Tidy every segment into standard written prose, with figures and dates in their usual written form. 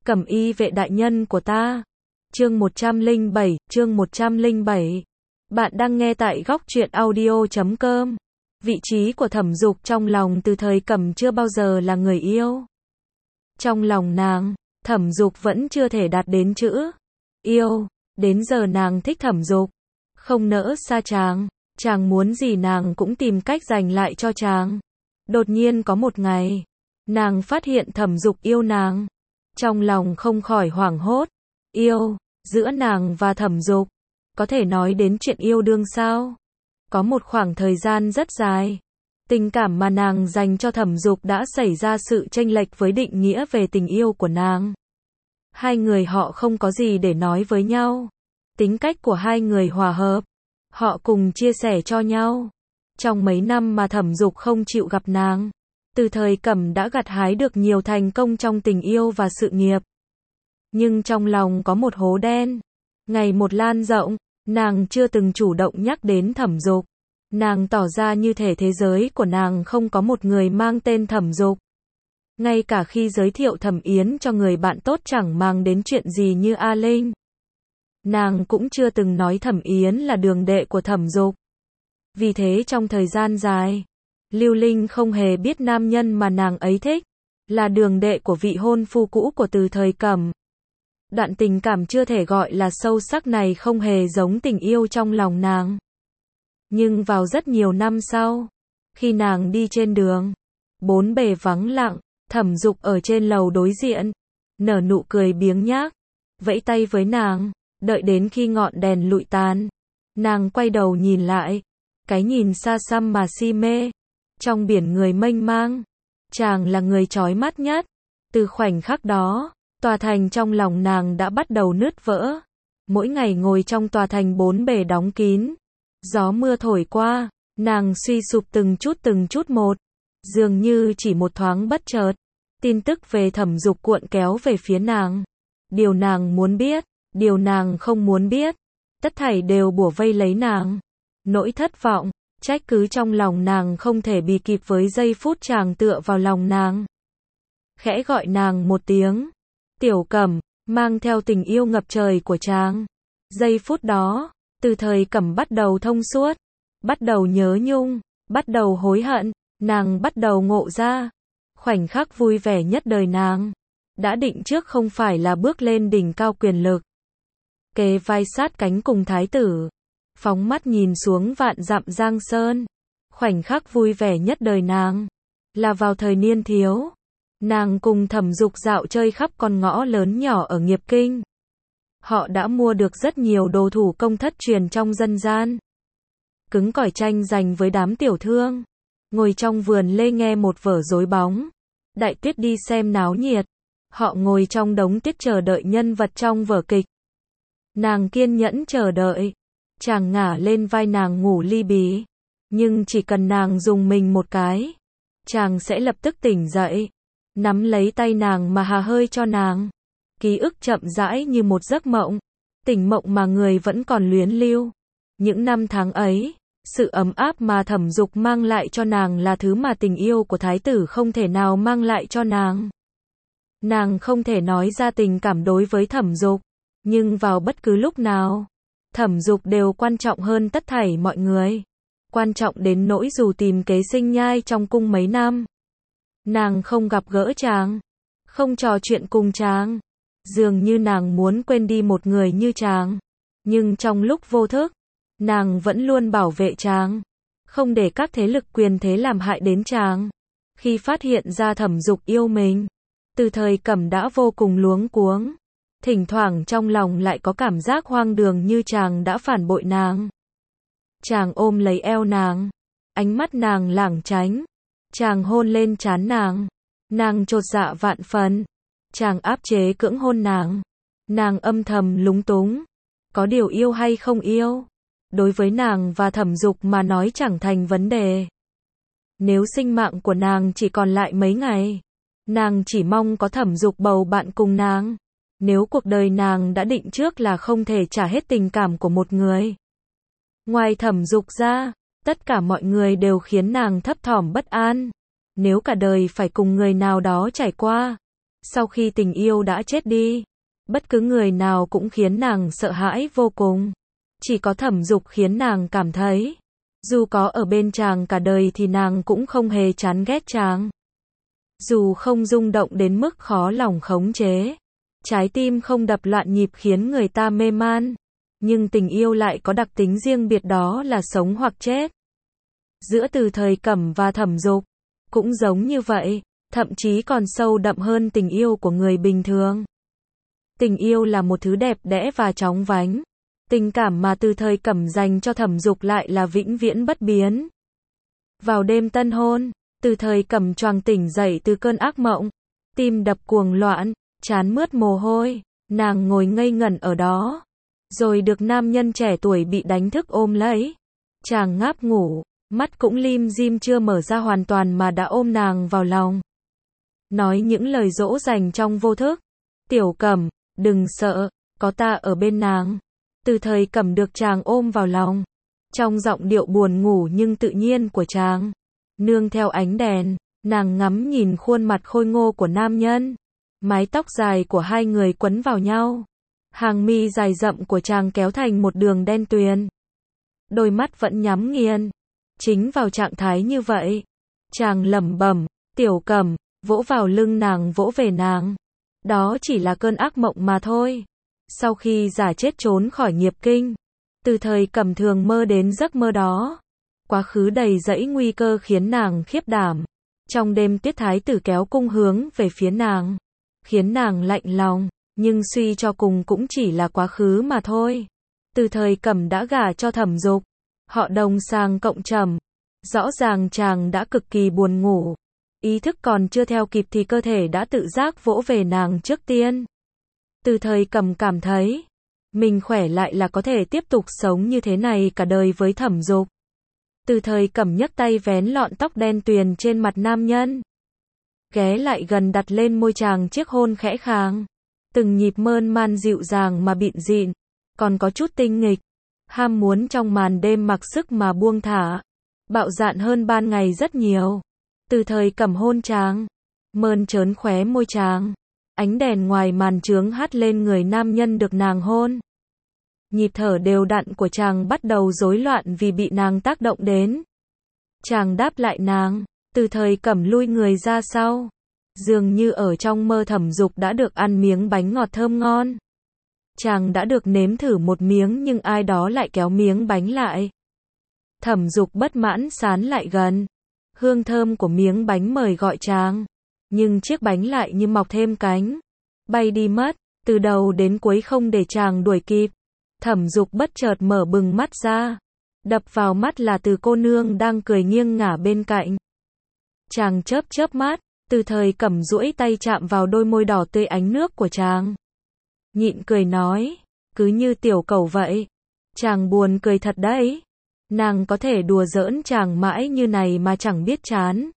Cẩm y vệ đại nhân của ta. Chương 107. Bạn đang nghe tại góc truyện audio.com. Vị trí của Thẩm Dục trong lòng Từ Thời Cẩm chưa bao giờ là người yêu. Trong lòng nàng, Thẩm Dục vẫn chưa thể đạt đến chữ yêu. Đến giờ nàng thích Thẩm Dục, không nỡ xa chàng. Chàng muốn gì nàng cũng tìm cách giành lại cho chàng. Đột nhiên có một ngày, nàng phát hiện Thẩm Dục yêu nàng. Trong lòng không khỏi hoảng hốt. Yêu, giữa nàng và Thẩm Dục, có thể nói đến chuyện yêu đương sao? Có một khoảng thời gian rất dài, tình cảm mà nàng dành cho Thẩm Dục đã xảy ra sự chênh lệch với định nghĩa về tình yêu của nàng. Hai người họ không có gì để nói với nhau. Tính cách của hai người hòa hợp, họ cùng chia sẻ cho nhau. Trong mấy năm mà Thẩm Dục không chịu gặp nàng, Từ Thời Cẩm đã gặt hái được nhiều thành công trong tình yêu và sự nghiệp. Nhưng trong lòng có một hố đen, ngày một lan rộng. Nàng chưa từng chủ động nhắc đến Thẩm Dục. Nàng tỏ ra như thể thế giới của nàng không có một người mang tên Thẩm Dục. Ngay cả khi giới thiệu Thẩm Yến cho người bạn tốt chẳng mang đến chuyện gì như A Linh, nàng cũng chưa từng nói Thẩm Yến là đường đệ của Thẩm Dục. Vì thế trong thời gian dài, Lưu Linh không hề biết nam nhân mà nàng ấy thích là đường đệ của vị hôn phu cũ của Từ Thời Cẩm. Đoạn tình cảm chưa thể gọi là sâu sắc này không hề giống tình yêu trong lòng nàng. Nhưng vào rất nhiều năm sau, khi nàng đi trên đường, bốn bề vắng lặng, Thẩm Dục ở trên lầu đối diện, nở nụ cười biếng nhác, vẫy tay với nàng, đợi đến khi ngọn đèn lụi tàn. Nàng quay đầu nhìn lại, cái nhìn xa xăm mà si mê. Trong biển người mênh mang, chàng là người chói mắt nhất. Từ khoảnh khắc đó, tòa thành trong lòng nàng đã bắt đầu nứt vỡ. Mỗi ngày ngồi trong tòa thành bốn bề đóng kín, gió mưa thổi qua, nàng suy sụp từng chút một. Dường như chỉ một thoáng bất chợt, tin tức về Thẩm Dục cuộn kéo về phía nàng. Điều nàng muốn biết, điều nàng không muốn biết, tất thảy đều bủa vây lấy nàng. Nỗi thất vọng, trách cứ trong lòng nàng không thể bì kịp với giây phút chàng tựa vào lòng nàng, khẽ gọi nàng một tiếng Tiểu Cẩm, mang theo tình yêu ngập trời của chàng. Giây phút đó, Từ Thời Cẩm bắt đầu thông suốt, bắt đầu nhớ nhung, bắt đầu hối hận. Nàng bắt đầu ngộ ra, khoảnh khắc vui vẻ nhất đời nàng đã định trước không phải là bước lên đỉnh cao quyền lực, kề vai sát cánh cùng thái tử, phóng mắt nhìn xuống vạn dặm giang sơn. Khoảnh khắc vui vẻ nhất đời nàng là vào thời niên thiếu, nàng cùng Thẩm Dục dạo chơi khắp con ngõ lớn nhỏ ở Nghiệp Kinh. Họ đã mua được rất nhiều đồ thủ công thất truyền trong dân gian, cứng cỏi tranh giành với đám tiểu thương, ngồi trong vườn lê nghe một vở rối bóng, Đại Tuyết đi xem náo nhiệt. Họ ngồi trong đống tuyết chờ đợi nhân vật trong vở kịch. Nàng kiên nhẫn chờ đợi, chàng ngả lên vai nàng ngủ li bì, nhưng chỉ cần nàng dùng mình một cái, chàng sẽ lập tức tỉnh dậy, nắm lấy tay nàng mà hà hơi cho nàng. Ký ức chậm rãi như một giấc mộng, tỉnh mộng mà người vẫn còn luyến lưu. Những năm tháng ấy, sự ấm áp mà Thẩm Dục mang lại cho nàng là thứ mà tình yêu của thái tử không thể nào mang lại cho nàng. Nàng không thể nói ra tình cảm đối với Thẩm Dục, nhưng vào bất cứ lúc nào, Thẩm Dục đều quan trọng hơn tất thảy mọi người. Quan trọng đến nỗi dù tìm kế sinh nhai trong cung mấy năm, nàng không gặp gỡ chàng, không trò chuyện cùng chàng. Dường như nàng muốn quên đi một người như chàng. Nhưng trong lúc vô thức, nàng vẫn luôn bảo vệ chàng, không để các thế lực quyền thế làm hại đến chàng. Khi phát hiện ra Thẩm Dục yêu mình, Từ Thời Cẩm đã vô cùng luống cuống. Thỉnh thoảng trong lòng lại có cảm giác hoang đường như chàng đã phản bội nàng. Chàng ôm lấy eo nàng, ánh mắt nàng lảng tránh. Chàng hôn lên trán nàng, nàng chột dạ vạn phần. Chàng áp chế cưỡng hôn nàng âm thầm lúng túng. Có điều yêu hay không yêu, đối với nàng và Thẩm Dục mà nói chẳng thành vấn đề. Nếu sinh mạng của nàng chỉ còn lại mấy ngày, nàng chỉ mong có Thẩm Dục bầu bạn cùng nàng. Nếu cuộc đời nàng đã định trước là không thể trả hết tình cảm của một người, ngoài Thẩm Dục ra, tất cả mọi người đều khiến nàng thấp thỏm bất an. Nếu cả đời phải cùng người nào đó trải qua, Sau khi tình yêu đã chết đi, bất cứ người nào cũng khiến nàng sợ hãi vô cùng. Chỉ có Thẩm Dục khiến nàng cảm thấy, dù có ở bên chàng cả đời thì nàng cũng không hề chán ghét chàng. Dù không rung động đến mức khó lòng khống chế, trái tim không đập loạn nhịp khiến người ta mê man, nhưng tình yêu lại có đặc tính riêng biệt, đó là sống hoặc chết. Giữa Từ Thời Cẩm và Thẩm Dục cũng giống như vậy, thậm chí còn sâu đậm hơn tình yêu của người bình thường. Tình yêu là một thứ đẹp đẽ và chóng vánh. Tình cảm mà Từ Thời Cẩm dành cho Thẩm Dục lại là vĩnh viễn bất biến. Vào đêm tân hôn, Từ Thời Cẩm choàng tỉnh dậy từ cơn ác mộng, tim đập cuồng loạn, trán mướt mồ hôi, nàng ngồi ngây ngẩn ở đó, rồi được nam nhân trẻ tuổi bị đánh thức ôm lấy. Chàng ngáp ngủ, mắt cũng lim dim chưa mở ra hoàn toàn mà đã ôm nàng vào lòng. Nói những lời dỗ dành trong vô thức. Tiểu Cẩm, đừng sợ, có ta ở bên nàng. Từ Thời Cẩm được chàng ôm vào lòng, trong giọng điệu buồn ngủ nhưng tự nhiên của chàng. Nương theo ánh đèn, nàng ngắm nhìn khuôn mặt khôi ngô của nam nhân. Mái tóc dài của hai người quấn vào nhau. Hàng mi dài rậm của chàng kéo thành một đường đen tuyền. Đôi mắt vẫn nhắm nghiền. Chính vào trạng thái như vậy, chàng lẩm bẩm, Tiểu Cẩm, vỗ vào lưng nàng, vỗ về nàng. Đó chỉ là cơn ác mộng mà thôi. Sau khi giả chết trốn khỏi nghiệp kinh, Từ Thời Cẩm thường mơ đến giấc mơ đó. Quá khứ đầy dẫy nguy cơ khiến nàng khiếp đảm. Trong đêm Tiết Thái tử kéo cung hướng về phía nàng, khiến nàng lạnh lòng, nhưng suy cho cùng cũng chỉ là quá khứ mà thôi. Từ Thời Cẩm đã gả cho Thẩm Dục, họ đồng sang cộng trầm. Rõ ràng chàng đã cực kỳ buồn ngủ. Ý thức còn chưa theo kịp thì cơ thể đã tự giác vỗ về nàng trước tiên. Từ Thời Cẩm cảm thấy, mình khỏe lại là có thể tiếp tục sống như thế này cả đời với Thẩm Dục. Từ Thời Cẩm nhấc tay vén lọn tóc đen tuyền trên mặt nam nhân. Ghé lại gần đặt lên môi chàng chiếc hôn khẽ khàng. Từng nhịp mơn man dịu dàng mà bịn dịn, còn có chút tinh nghịch. Ham muốn trong màn đêm mặc sức mà buông thả. Bạo dạn hơn ban ngày rất nhiều. Từ Thời Cẩm hôn chàng, mơn trớn khóe môi chàng. Ánh đèn ngoài màn trướng hắt lên người nam nhân được nàng hôn. Nhịp thở đều đặn của chàng bắt đầu rối loạn vì bị nàng tác động đến. Chàng đáp lại nàng, Từ Thời Cẩm lui người ra sau. Dường như ở trong mơ Thẩm Dục đã được ăn miếng bánh ngọt thơm ngon. Chàng đã được nếm thử một miếng nhưng ai đó lại kéo miếng bánh lại. Thẩm Dục bất mãn sán lại gần. Hương thơm của miếng bánh mời gọi chàng. Nhưng chiếc bánh lại như mọc thêm cánh. Bay đi mất, từ đầu đến cuối không để chàng đuổi kịp. Thẩm Dục bất chợt mở bừng mắt ra. Đập vào mắt là Từ cô nương đang cười nghiêng ngả bên cạnh. Chàng chớp chớp mắt, Từ Thời Cẩm duỗi tay chạm vào đôi môi đỏ tươi ánh nước của chàng. Nhịn cười nói, cứ như tiểu cẩu vậy. Chàng buồn cười thật đấy. Nàng có thể đùa giỡn chàng mãi như này mà chẳng biết chán.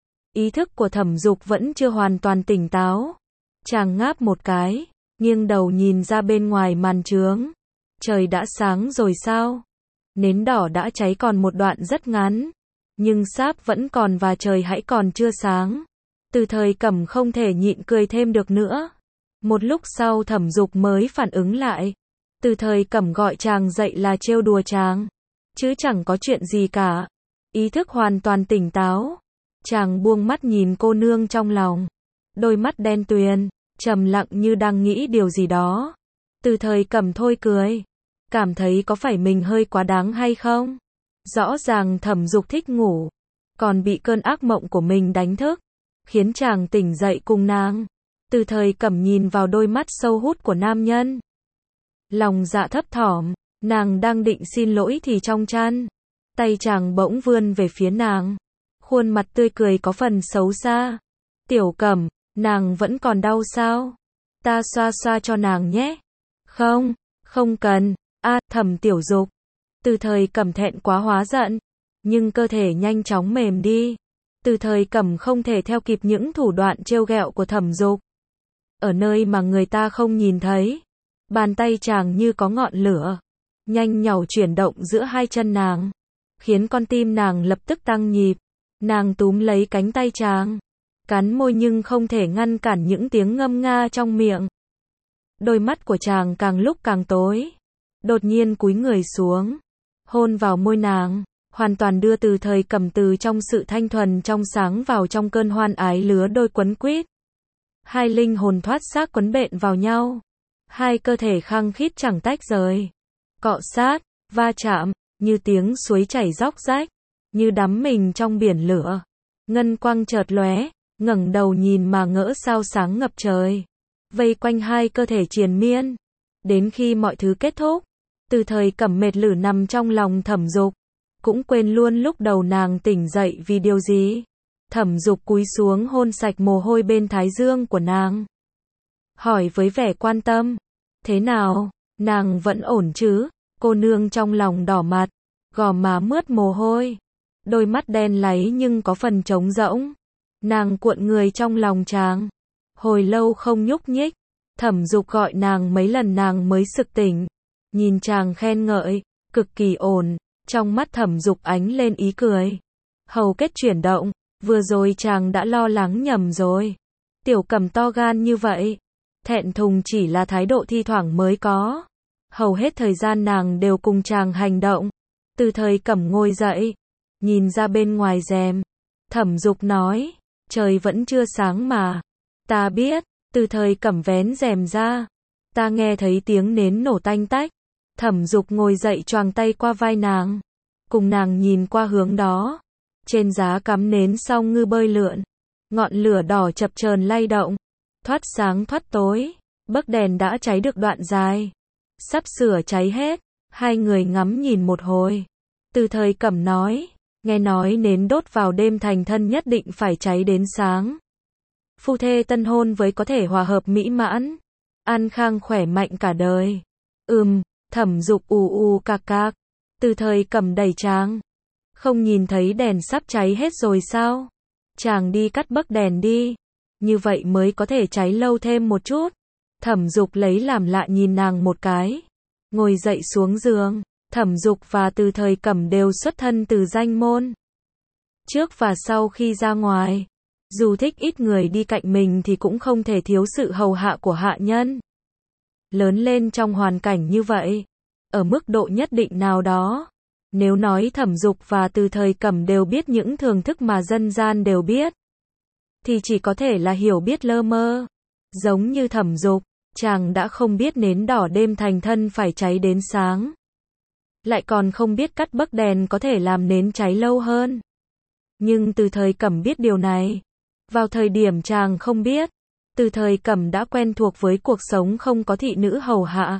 Ý thức của Thẩm Dục vẫn chưa hoàn toàn tỉnh táo. Chàng ngáp một cái, nghiêng đầu nhìn ra bên ngoài màn trướng. Trời đã sáng rồi sao? Nến đỏ đã cháy còn một đoạn rất ngắn. Nhưng sáp vẫn còn và trời hãy còn chưa sáng. Từ Thời Cẩm không thể nhịn cười thêm được nữa. Một lúc sau Thẩm Dục mới phản ứng lại. Từ Thời Cẩm gọi chàng dậy là trêu đùa chàng. Chứ chẳng có chuyện gì cả. Ý thức hoàn toàn tỉnh táo. Chàng buông mắt nhìn cô nương trong lòng. Đôi mắt đen tuyền, trầm lặng như đang nghĩ điều gì đó. Từ Thời Cẩm thôi cười. Cảm thấy có phải mình hơi quá đáng hay không? Rõ ràng Thẩm Dục thích ngủ. Còn bị cơn ác mộng của mình đánh thức. Khiến chàng tỉnh dậy cùng nàng. Từ Thời Cẩm nhìn vào đôi mắt sâu hút của nam nhân. Lòng dạ thấp thỏm. Nàng đang định xin lỗi thì trong chăn. Tay chàng bỗng vươn về phía nàng. Khuôn mặt tươi cười có phần xấu xa. Tiểu Cẩm, nàng vẫn còn đau sao? Ta xoa xoa cho nàng nhé. Không, không cần. Thẩm Tiểu Dục. Từ Thời Cẩm thẹn quá hóa giận. Nhưng cơ thể nhanh chóng mềm đi. Từ Thời Cẩm không thể theo kịp những thủ đoạn trêu ghẹo của Thẩm Dục. Ở nơi mà người ta không nhìn thấy. Bàn tay chàng như có ngọn lửa. Nhanh nhảu chuyển động giữa hai chân nàng. Khiến con tim nàng lập tức tăng nhịp. Nàng túm lấy cánh tay chàng. cắn môi nhưng không thể ngăn cản những tiếng ngâm nga trong miệng. Đôi mắt của chàng càng lúc càng tối. Đột nhiên cúi người xuống, hôn vào môi nàng, hoàn toàn đưa Từ Thời Cẩm từ trong sự thanh thuần trong sáng vào trong cơn hoan ái lứa đôi quấn quýt. Hai linh hồn thoát xác quấn bện vào nhau, hai cơ thể khăng khít chẳng tách rời, cọ sát, va chạm, như tiếng suối chảy róc rách, như đắm mình trong biển lửa. Ngân quang chợt lóe, ngẩng đầu nhìn mà ngỡ sao sáng ngập trời, vây quanh hai cơ thể triền miên, đến khi mọi thứ kết thúc. Từ Thời Cẩm mệt lử nằm trong lòng Thẩm Dục, cũng quên luôn lúc đầu nàng tỉnh dậy vì điều gì. Thẩm Dục cúi xuống hôn sạch mồ hôi bên thái dương của nàng, hỏi với vẻ quan tâm, thế nào, nàng vẫn ổn chứ? Cô nương trong lòng đỏ mặt, gò má mướt mồ hôi, đôi mắt đen láy nhưng có phần trống rỗng. Nàng cuộn người trong lòng chàng, hồi lâu không nhúc nhích. Thẩm Dục gọi nàng mấy lần nàng mới sực tỉnh, nhìn chàng khen ngợi, cực kỳ ổn. Trong mắt Thẩm Dục ánh lên ý cười, hầu kết chuyển động, vừa rồi chàng đã lo lắng nhầm rồi. Tiểu Cẩm to gan như vậy, thẹn thùng chỉ là thái độ thi thoảng mới có, hầu hết thời gian nàng đều cùng chàng hành động. Từ Thời Cẩm ngồi dậy, nhìn ra bên ngoài rèm. Thẩm Dục nói, trời vẫn chưa sáng mà. Ta biết. Từ Thời Cẩm vén rèm ra, ta nghe thấy tiếng nến nổ tanh tách. Thẩm Dục ngồi dậy choàng tay qua vai nàng, cùng nàng nhìn qua hướng đó. Trên giá cắm nến song ngư bơi lượn, ngọn lửa đỏ chập chờn lay động, thoát sáng thoát tối. Bấc đèn đã cháy được đoạn dài, sắp sửa cháy hết. Hai người ngắm nhìn một hồi. Từ Thời Cẩm nói, nghe nói nến đốt vào đêm thành thân nhất định phải cháy đến sáng. Phu thê tân hôn với có thể hòa hợp mỹ mãn, an khang khỏe mạnh cả đời. Thẩm Dục ù ù cạc cạc. Từ Thời Cẩm đẩy chàng, không nhìn thấy đèn sắp cháy hết rồi sao? Chàng đi cắt bấc đèn đi, như vậy mới có thể cháy lâu thêm một chút. Thẩm Dục lấy làm lạ nhìn nàng một cái, ngồi dậy xuống giường. Thẩm Dục và Từ Thời Cẩm đều xuất thân từ danh môn. Trước và sau khi ra ngoài, dù thích ít người đi cạnh mình thì cũng không thể thiếu sự hầu hạ của hạ nhân. Lớn lên trong hoàn cảnh như vậy, ở mức độ nhất định nào đó, nếu nói Thẩm Dục và Từ Thời Cẩm đều biết những thưởng thức mà dân gian đều biết, thì chỉ có thể là hiểu biết lơ mơ. Giống như Thẩm Dục, chàng đã không biết nến đỏ đêm thành thân phải cháy đến sáng, lại còn không biết cắt bấc đèn có thể làm nến cháy lâu hơn. Nhưng Từ Thời Cẩm biết điều này. Vào thời điểm chàng không biết, Từ Thời Cẩm đã quen thuộc với cuộc sống không có thị nữ hầu hạ,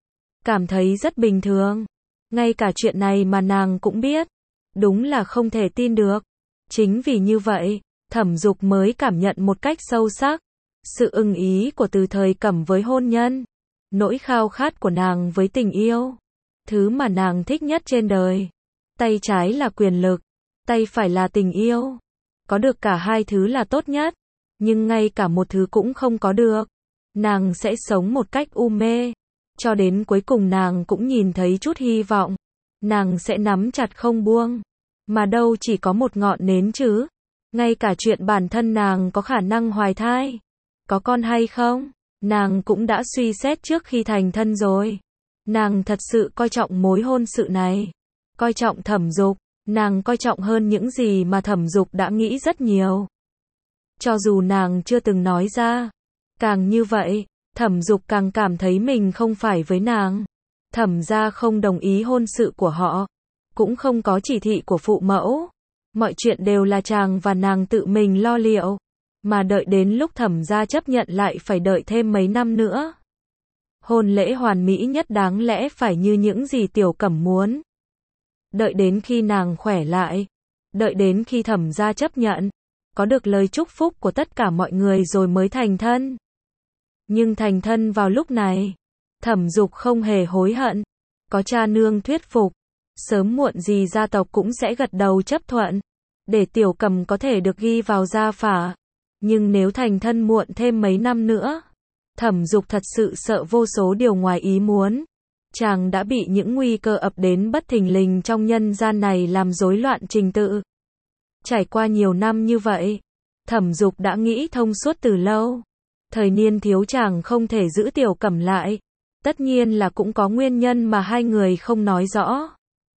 cảm thấy rất bình thường. Ngay cả chuyện này mà nàng cũng biết, đúng là không thể tin được. Chính vì như vậy, Thẩm Dục mới cảm nhận một cách sâu sắc sự ưng ý của Từ Thời Cẩm với hôn nhân, nỗi khao khát của nàng với tình yêu, thứ mà nàng thích nhất trên đời. Tay trái là quyền lực, tay phải là tình yêu. Có được cả hai thứ là tốt nhất, nhưng ngay cả một thứ cũng không có được, nàng sẽ sống một cách u mê. Cho đến cuối cùng nàng cũng nhìn thấy chút hy vọng, nàng sẽ nắm chặt không buông. Mà đâu chỉ có một ngọn nến chứ, ngay cả chuyện bản thân nàng có khả năng hoài thai, có con hay không, nàng cũng đã suy xét trước khi thành thân rồi. Nàng thật sự coi trọng mối hôn sự này, coi trọng Thẩm Dục. Nàng coi trọng hơn những gì mà Thẩm Dục đã nghĩ rất nhiều. Cho dù nàng chưa từng nói ra, càng như vậy, Thẩm Dục càng cảm thấy mình không phải với nàng. Thẩm gia không đồng ý hôn sự của họ, cũng không có chỉ thị của phụ mẫu. Mọi chuyện đều là chàng và nàng tự mình lo liệu, mà đợi đến lúc Thẩm gia chấp nhận lại phải đợi thêm mấy năm nữa. Hôn lễ hoàn mỹ nhất đáng lẽ phải như những gì Tiểu Cẩm muốn. Đợi đến khi nàng khỏe lại, đợi đến khi Thẩm gia chấp nhận, có được lời chúc phúc của tất cả mọi người rồi mới thành thân. Nhưng thành thân vào lúc này, Thẩm Dục không hề hối hận. Có cha nương thuyết phục, sớm muộn gì gia tộc cũng sẽ gật đầu chấp thuận, để Tiểu Cẩm có thể được ghi vào gia phả. Nhưng nếu thành thân muộn thêm mấy năm nữa, Thẩm Dục thật sự sợ vô số điều ngoài ý muốn. Chàng đã bị những nguy cơ ập đến bất thình lình trong nhân gian này làm rối loạn trình tự. Trải qua nhiều năm như vậy, Thẩm Dục đã nghĩ thông suốt từ lâu. Thời niên thiếu chàng không thể giữ Tiểu Cẩm lại. Tất nhiên là cũng có nguyên nhân mà hai người không nói rõ.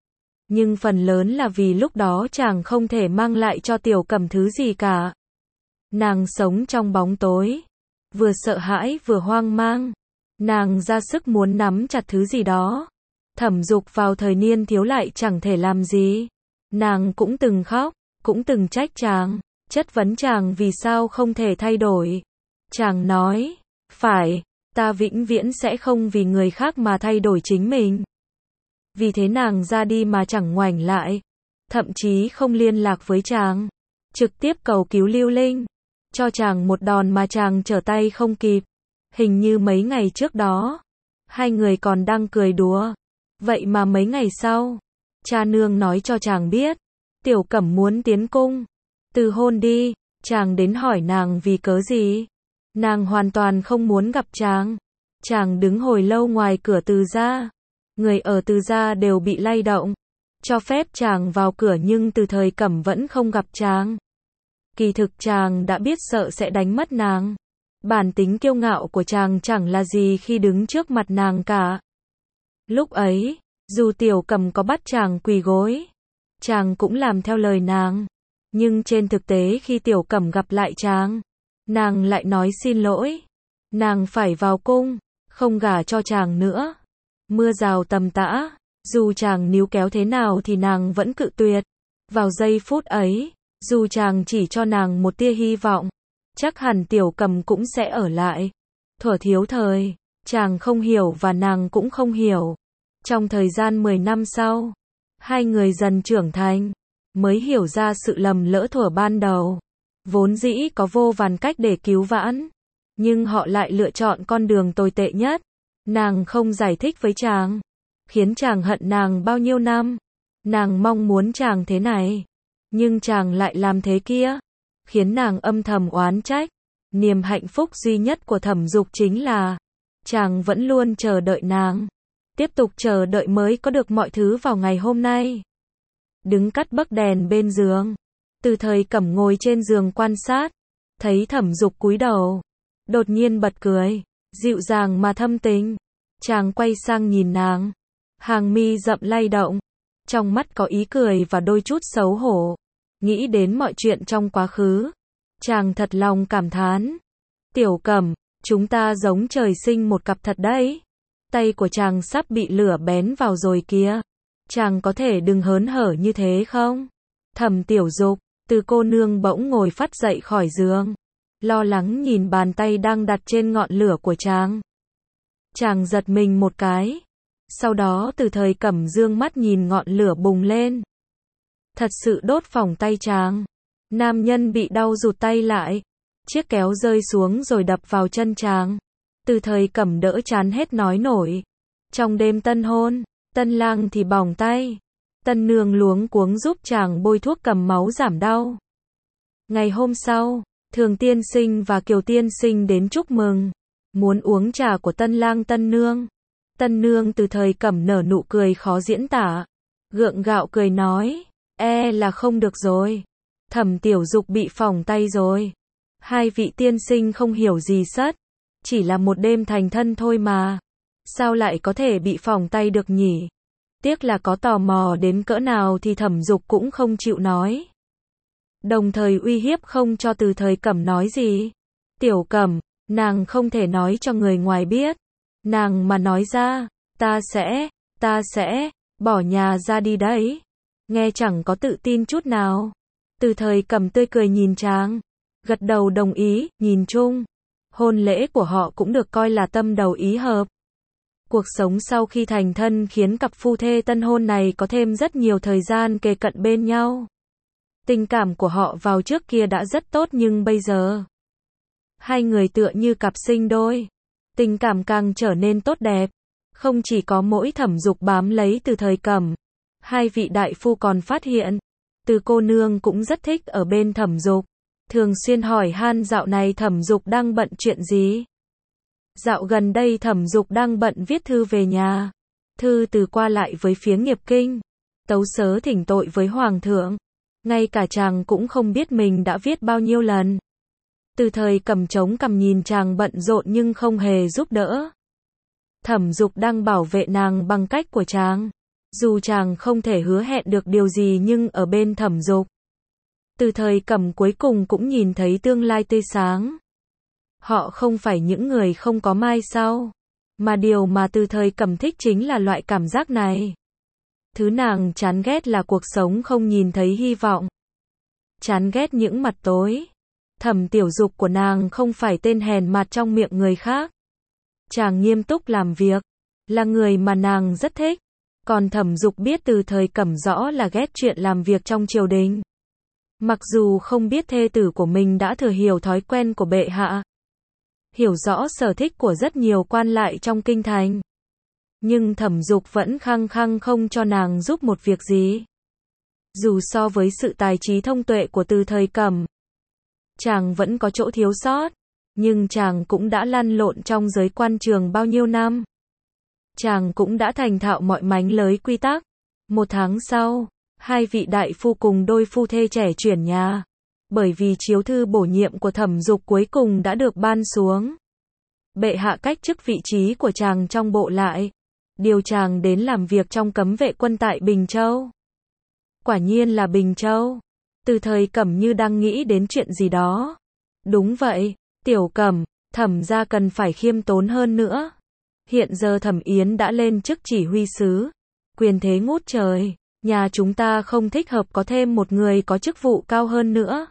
Nhưng phần lớn là vì lúc đó chàng không thể mang lại cho Tiểu Cẩm thứ gì cả. Nàng sống trong bóng tối. Vừa sợ hãi vừa hoang mang. Nàng ra sức muốn nắm chặt thứ gì đó. Thẩm Dục vào thời niên thiếu lại chẳng thể làm gì. Nàng cũng từng khóc, cũng từng trách chàng, chất vấn chàng vì sao không thể thay đổi. Chàng nói, phải, ta vĩnh viễn sẽ không vì người khác mà thay đổi chính mình. Vì thế nàng ra đi mà chẳng ngoảnh lại, thậm chí không liên lạc với chàng, trực tiếp cầu cứu Lưu Linh, cho chàng một đòn mà chàng trở tay không kịp. Hình như mấy ngày trước đó, hai người còn đang cười đùa. Vậy mà mấy ngày sau, cha nương nói cho chàng biết, Tiểu Cẩm muốn tiến cung. Từ hôn đi, chàng đến hỏi nàng vì cớ gì. Nàng hoàn toàn không muốn gặp chàng. Chàng đứng hồi lâu ngoài cửa Từ gia. Người ở Từ gia đều bị lay động. Cho phép chàng vào cửa nhưng Từ Thời Cẩm vẫn không gặp chàng. Kỳ thực chàng đã biết sợ sẽ đánh mất nàng. Bản tính kiêu ngạo của chàng chẳng là gì khi đứng trước mặt nàng cả. Lúc ấy, dù Tiểu Cẩm có bắt chàng quỳ gối, chàng cũng làm theo lời nàng. Nhưng trên thực tế khi Tiểu Cẩm gặp lại chàng, nàng lại nói xin lỗi. Nàng phải vào cung, không gả cho chàng nữa. Mưa rào tầm tã, dù chàng níu kéo thế nào thì nàng vẫn cự tuyệt. Vào giây phút ấy, dù chàng chỉ cho nàng một tia hy vọng, chắc hẳn Tiểu Cẩm cũng sẽ ở lại. Thuở thiếu thời, chàng không hiểu và nàng cũng không hiểu. Trong thời gian 10 năm sau, hai người dần trưởng thành, mới hiểu ra sự lầm lỡ thuở ban đầu. Vốn dĩ có vô vàn cách để cứu vãn, nhưng họ lại lựa chọn con đường tồi tệ nhất. Nàng không giải thích với chàng, khiến chàng hận nàng bao nhiêu năm. Nàng mong muốn chàng thế này, nhưng chàng lại làm thế kia, khiến nàng âm thầm oán trách. Niềm hạnh phúc duy nhất của Thẩm Dục chính là chàng vẫn luôn chờ đợi nàng, tiếp tục chờ đợi mới có được mọi thứ vào ngày hôm nay. Đứng cắt bấc đèn bên giường, Từ Thời Cẩm ngồi trên giường quan sát, thấy Thẩm Dục cúi đầu, đột nhiên bật cười, dịu dàng mà thâm tình. Chàng quay sang nhìn nàng, hàng mi rậm lay động, trong mắt có ý cười và đôi chút xấu hổ. Nghĩ đến mọi chuyện trong quá khứ, chàng thật lòng cảm thán. Tiểu Cẩm, chúng ta giống trời sinh một cặp thật đấy. Tay của chàng sắp bị lửa bén vào rồi kìa. Chàng có thể đừng hớn hở như thế không? Thẩm Tiểu Dục, Từ cô nương bỗng ngồi phắt dậy khỏi giường, lo lắng nhìn bàn tay đang đặt trên ngọn lửa của chàng. Chàng giật mình một cái. Sau đó Từ Thời Cẩm dương mắt nhìn ngọn lửa bùng lên. Thật sự đốt phỏng tay chàng. Nam nhân bị đau rụt tay lại. Chiếc kéo rơi xuống rồi đập vào chân chàng. Từ Thời Cẩm đỡ chán hết nói nổi. Trong đêm tân hôn, tân lang thì bỏng tay. Tân nương luống cuống giúp chàng bôi thuốc cầm máu giảm đau. Ngày hôm sau, Thường tiên sinh và Kiều tiên sinh đến chúc mừng. Muốn uống trà của tân lang tân nương. Tân nương Từ Thời Cẩm nở nụ cười khó diễn tả. Gượng gạo cười nói, là không được rồi. Thẩm Tiểu Dục bị phỏng tay rồi. Hai vị tiên sinh không hiểu gì sất. Chỉ là một đêm thành thân thôi mà. Sao lại có thể bị phỏng tay được nhỉ? Tiếc là có tò mò đến cỡ nào thì Thẩm Dục cũng không chịu nói. Đồng thời uy hiếp không cho Từ Thời Cẩm nói gì. Tiểu Cẩm, nàng không thể nói cho người ngoài biết. Nàng mà nói ra, ta sẽ, bỏ nhà ra đi đấy. Nghe chẳng có tự tin chút nào. Từ Thời Cẩm tươi cười nhìn chàng, gật đầu đồng ý. Nhìn chung, hôn lễ của họ cũng được coi là tâm đầu ý hợp. Cuộc sống sau khi thành thân khiến cặp phu thê tân hôn này có thêm rất nhiều thời gian kề cận bên nhau. Tình cảm của họ vào trước kia đã rất tốt nhưng bây giờ, hai người tựa như cặp sinh đôi. Tình cảm càng trở nên tốt đẹp. Không chỉ có mỗi Thẩm Dục bám lấy Từ Thời Cẩm. Hai vị đại phu còn phát hiện, Từ cô nương cũng rất thích ở bên Thẩm Dục. Thường xuyên hỏi han dạo này Thẩm Dục đang bận chuyện gì. Dạo gần đây Thẩm Dục đang bận viết thư về nhà. Thư từ qua lại với phía Nghiệp Kinh. Tấu sớ thỉnh tội với Hoàng thượng. ngay cả chàng cũng không biết mình đã viết bao nhiêu lần. Từ Thời cầm trống cằm nhìn chàng bận rộn nhưng không hề giúp đỡ. Thẩm Dục đang bảo vệ nàng bằng cách của chàng. Dù chàng không thể hứa hẹn được điều gì nhưng ở bên Thẩm Dục, Từ Thời cầm cuối cùng cũng nhìn thấy tương lai tươi sáng. Họ không phải những người không có mai sau, mà điều mà Từ Thời cầm thích chính là loại cảm giác này. Thứ nàng chán ghét là cuộc sống không nhìn thấy hy vọng. Chán ghét những mặt tối. Thẩm Tiểu Dục của nàng không phải tên hèn mặt trong miệng người khác. Chàng nghiêm túc làm việc, là người mà nàng rất thích. Còn Thẩm Dục biết Từ Thời cẩm rõ là ghét chuyện làm việc trong triều đình. Mặc dù không biết thê tử của mình đã thừa hiểu thói quen của bệ hạ, hiểu rõ sở thích của rất nhiều quan lại trong kinh thành, nhưng Thẩm Dục vẫn khăng khăng không cho nàng giúp một việc gì. Dù so với sự tài trí thông tuệ của Từ Thời cẩm, chàng vẫn có chỗ thiếu sót, nhưng chàng cũng đã lăn lộn trong giới quan trường bao nhiêu năm. Chàng cũng đã thành thạo mọi mánh lới quy tắc. 1 tháng sau, 2 vị đại phu cùng đôi phu thê trẻ chuyển nhà. Bởi vì chiếu thư bổ nhiệm của Thẩm Dục cuối cùng đã được ban xuống. Bệ hạ cách chức vị trí của chàng trong bộ lại, điều chàng đến làm việc trong cấm vệ quân tại Bình Châu. Quả nhiên là Bình Châu. Từ Thời cẩm như đang nghĩ đến chuyện gì đó. Đúng vậy, Tiểu Cẩm, Thẩm gia cần phải khiêm tốn hơn nữa. Hiện giờ Thẩm Yến đã lên chức chỉ huy sứ, quyền thế ngút trời, nhà chúng ta không thích hợp có thêm một người có chức vụ cao hơn nữa.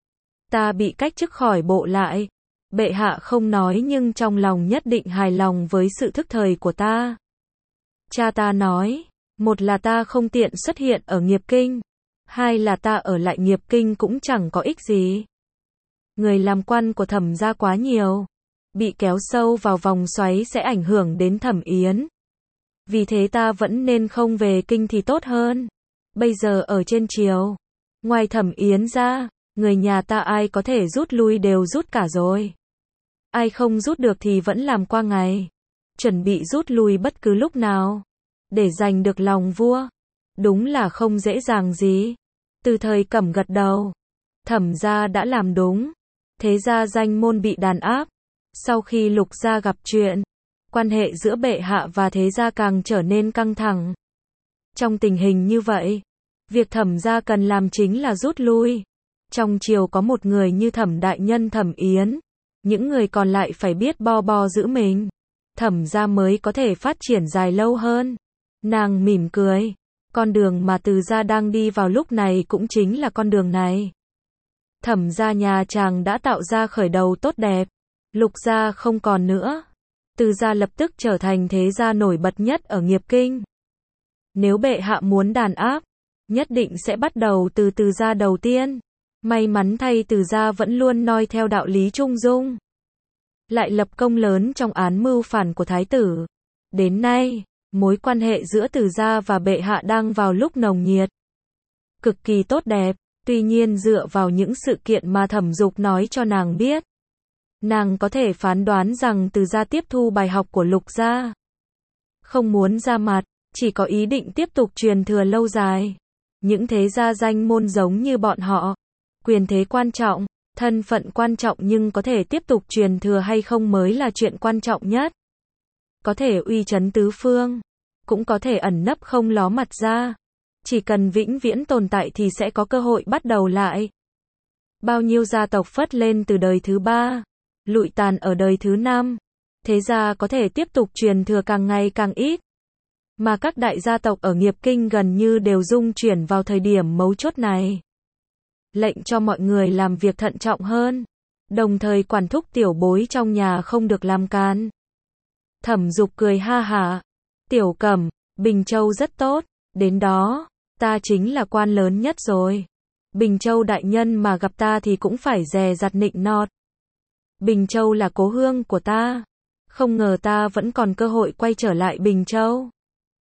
Ta bị cách chức khỏi bộ lại. Bệ hạ không nói nhưng trong lòng nhất định hài lòng với sự thức thời của ta. Cha ta nói, một là ta không tiện xuất hiện ở Nghiệp Kinh, hai là ta ở lại Nghiệp Kinh cũng chẳng có ích gì. Người làm quan của Thẩm gia quá nhiều, bị kéo sâu vào vòng xoáy sẽ ảnh hưởng đến Thẩm Yến. Vì thế ta vẫn nên không về kinh thì tốt hơn. Bây giờ ở trên triều, ngoài Thẩm Yến ra, người nhà ta ai có thể rút lui đều rút cả rồi. Ai không rút được thì vẫn làm qua ngày, chuẩn bị rút lui bất cứ lúc nào, để giành được lòng vua. Đúng là không dễ dàng gì. Từ Thời cẩm gật đầu. Thẩm gia đã làm đúng. Thế gia danh môn bị đàn áp. Sau khi Lục gia gặp chuyện, quan hệ giữa bệ hạ và thế gia càng trở nên căng thẳng. Trong tình hình như vậy, việc Thẩm gia cần làm chính là rút lui. Trong triều có một người như Thẩm đại nhân Thẩm Yến, những người còn lại phải biết bo bo giữ mình. Thẩm gia mới có thể phát triển dài lâu hơn. Nàng mỉm cười. Con đường mà Từ gia đang đi vào lúc này cũng chính là con đường này. Thẩm gia nhà chàng đã tạo ra khởi đầu tốt đẹp. Lục gia không còn nữa. Từ gia lập tức trở thành thế gia nổi bật nhất ở Nghiệp Kinh. Nếu bệ hạ muốn đàn áp, nhất định sẽ bắt đầu từ Từ gia đầu tiên. May mắn thay Từ gia vẫn luôn noi theo đạo lý trung dung, lại lập công lớn trong án mưu phản của thái tử. Đến nay, mối quan hệ giữa Từ gia và bệ hạ đang vào lúc nồng nhiệt, cực kỳ tốt đẹp. Tuy nhiên dựa vào những sự kiện mà Thẩm Dục nói cho nàng biết, nàng có thể phán đoán rằng Từ gia tiếp thu bài học của Lục gia, không muốn ra mặt, chỉ có ý định tiếp tục truyền thừa lâu dài. Những thế gia danh môn giống như bọn họ, quyền thế quan trọng, thân phận quan trọng, nhưng có thể tiếp tục truyền thừa hay không mới là chuyện quan trọng nhất. Có thể uy chấn tứ phương, cũng có thể ẩn nấp không ló mặt ra. Chỉ cần vĩnh viễn tồn tại thì sẽ có cơ hội bắt đầu lại. Bao nhiêu gia tộc phất lên từ đời thứ 3, lụi tàn ở đời thứ 5. Thế gia có thể tiếp tục truyền thừa càng ngày càng ít. Mà các đại gia tộc ở Nghiệp Kinh gần như đều dung chuyển vào thời điểm mấu chốt này. Lệnh cho mọi người làm việc thận trọng hơn, đồng thời quản thúc tiểu bối trong nhà không được làm can. Thẩm Dục cười ha hả. Tiểu Cẩm, Bình Châu rất tốt, đến đó, ta chính là quan lớn nhất rồi. Bình Châu đại nhân mà gặp ta thì cũng phải dè dặt nịnh nọt. Bình Châu là cố hương của ta, không ngờ ta vẫn còn cơ hội quay trở lại Bình Châu.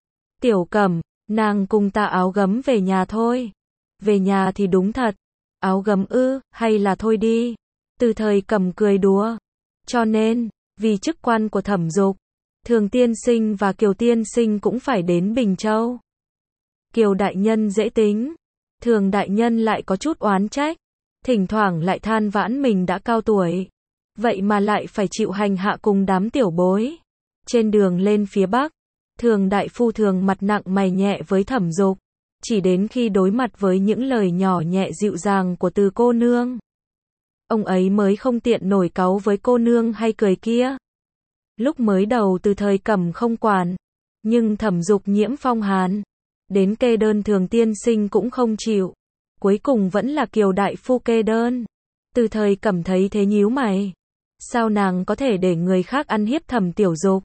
Tiểu Cẩm, nàng cùng ta áo gấm về nhà thôi. Về nhà thì đúng thật. Áo gấm ư, hay là thôi đi. Từ Thời cẩm cười đùa. Cho nên, vì chức quan của Thẩm Dục, Thường tiên sinh và Kiều tiên sinh cũng phải đến Bình Châu. Kiều đại nhân dễ tính, Thường đại nhân lại có chút oán trách, thỉnh thoảng lại than vãn mình đã cao tuổi, vậy mà lại phải chịu hành hạ cùng đám tiểu bối. Trên đường lên phía Bắc, Thường đại phu thường mặt nặng mày nhẹ với Thẩm Dục, chỉ đến khi đối mặt với những lời nhỏ nhẹ dịu dàng của Từ cô nương, ông ấy mới không tiện nổi cáu với cô nương hay cười kia. Lúc mới đầu Từ Thời Cẩm không quản, nhưng Thẩm Dục nhiễm phong hàn, đến kê đơn Thường tiên sinh cũng không chịu, cuối cùng vẫn là Kiều đại phu kê đơn. Từ Thời Cẩm thấy thế nhíu mày, sao nàng có thể để người khác ăn hiếp Thẩm Tiểu Dục?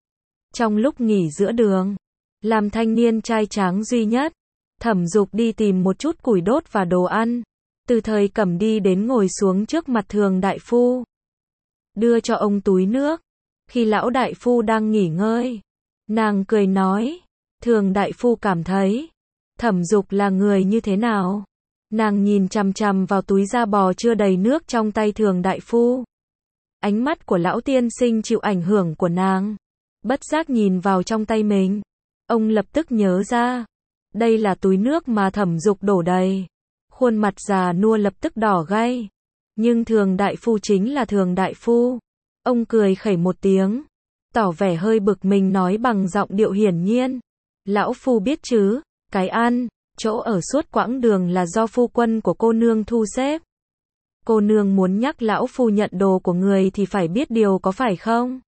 Trong lúc nghỉ giữa đường, làm thanh niên trai tráng duy nhất, Thẩm Dục đi tìm một chút củi đốt và đồ ăn. Từ Thời Cẩm đi đến ngồi xuống trước mặt Thường đại phu, đưa cho ông túi nước. Khi lão đại phu đang nghỉ ngơi, nàng cười nói, Thường đại phu cảm thấy Thẩm Dục là người như thế nào? Nàng nhìn chằm chằm vào túi da bò chưa đầy nước trong tay Thường đại phu. Ánh mắt của lão tiên sinh chịu ảnh hưởng của nàng, bất giác nhìn vào trong tay mình. Ông lập tức nhớ ra, đây là túi nước mà Thẩm Dục đổ đầy. Khuôn mặt già nua lập tức đỏ gay. Nhưng Thường đại phu chính là Thường đại phu. Ông cười khẩy một tiếng, tỏ vẻ hơi bực mình nói bằng giọng điệu hiển nhiên. Lão phu biết chứ, cái ăn, chỗ ở suốt quãng đường là do phu quân của cô nương thu xếp. Cô nương muốn nhắc lão phu nhận đồ của người thì phải biết điều có phải không?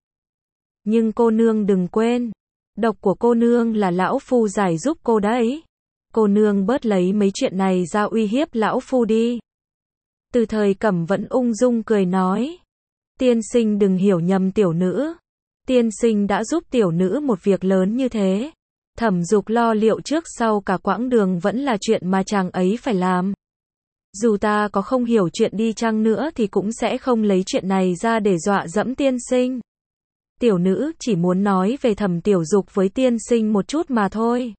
Nhưng cô nương đừng quên, độc của cô nương là lão phu giải giúp cô đấy. Cô nương bớt lấy mấy chuyện này ra uy hiếp lão phu đi. Từ Thời Cẩm vẫn ung dung cười nói, tiên sinh đừng hiểu nhầm tiểu nữ. Tiên sinh đã giúp tiểu nữ một việc lớn như thế. Thẩm Dục lo liệu trước sau cả quãng đường vẫn là chuyện mà chàng ấy phải làm. Dù ta có không hiểu chuyện đi chăng nữa thì cũng sẽ không lấy chuyện này ra để dọa dẫm tiên sinh. Tiểu nữ chỉ muốn nói về Thẩm Tiểu Dục với tiên sinh một chút mà thôi.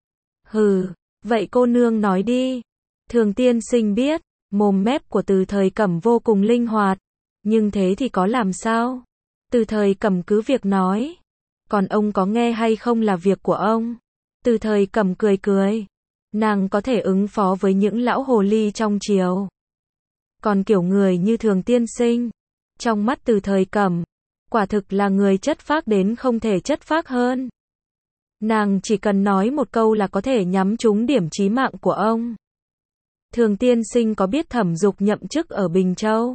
Hừ, vậy cô nương nói đi. Thường tiên sinh biết, mồm mép của Từ Thời Cẩm vô cùng linh hoạt, nhưng thế thì có làm sao? Từ Thời Cẩm cứ việc nói, còn ông có nghe hay không là việc của ông. Từ Thời Cẩm cười cười, nàng có thể ứng phó với những lão hồ ly trong triều. Còn kiểu người như Thường tiên sinh, trong mắt Từ Thời Cẩm, quả thực là người chất phác đến không thể chất phác hơn. Nàng chỉ cần nói một câu là có thể nhắm trúng điểm chí mạng của ông. Thường tiên sinh có biết Thẩm Dục nhậm chức ở Bình Châu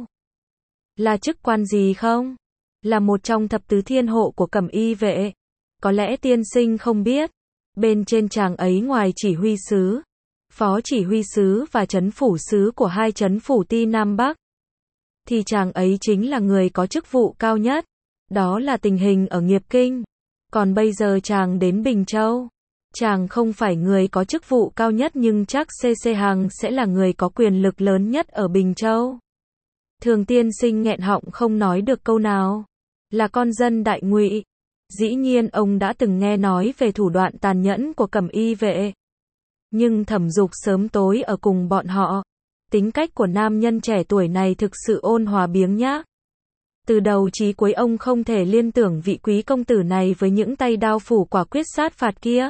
là chức quan gì không? Là một trong thập tứ thiên hộ của Cẩm Y vệ. Có lẽ tiên sinh không biết, bên trên chàng ấy ngoài chỉ huy sứ, phó chỉ huy sứ và trấn phủ sứ của hai trấn phủ ti Nam Bắc, thì chàng ấy chính là người có chức vụ cao nhất. Đó là tình hình ở Nghiệp Kinh. Còn bây giờ chàng đến Bình Châu, chàng không phải người có chức vụ cao nhất nhưng chắc CC Hằng sẽ là người có quyền lực lớn nhất ở Bình Châu. Thường tiên sinh nghẹn họng không nói được câu nào. Là con dân Đại Ngụy, dĩ nhiên ông đã từng nghe nói về thủ đoạn tàn nhẫn của Cẩm Y vệ. Nhưng Thẩm Dục sớm tối ở cùng bọn họ. Tính cách của nam nhân trẻ tuổi này thực sự ôn hòa biếng nhác. Từ đầu chí cuối ông không thể liên tưởng vị quý công tử này với những tay đao phủ quả quyết sát phạt kia.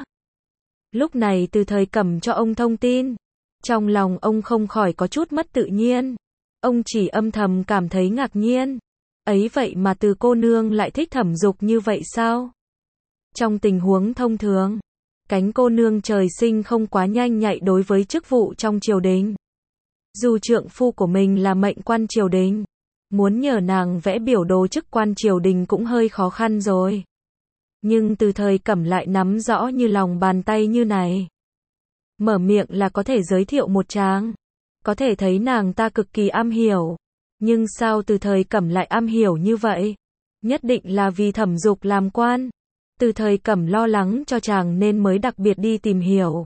Lúc này Từ Thời Cẩm cho ông thông tin, trong lòng ông không khỏi có chút mất tự nhiên. Ông chỉ âm thầm cảm thấy ngạc nhiên. Ấy vậy mà Từ cô nương lại thích Thẩm Dục như vậy sao? Trong tình huống thông thường, cánh cô nương trời sinh không quá nhanh nhạy đối với chức vụ trong triều đình. Dù trượng phu của mình là mệnh quan triều đình, muốn nhờ nàng vẽ biểu đồ chức quan triều đình cũng hơi khó khăn rồi. Nhưng Từ Thời Cẩm lại nắm rõ như lòng bàn tay như này. Mở miệng là có thể giới thiệu một tràng. Có thể thấy nàng ta cực kỳ am hiểu. Nhưng sao Từ Thời Cẩm lại am hiểu như vậy? Nhất định là vì Thẩm Dục làm quan. Từ Thời Cẩm lo lắng cho chàng nên mới đặc biệt đi tìm hiểu.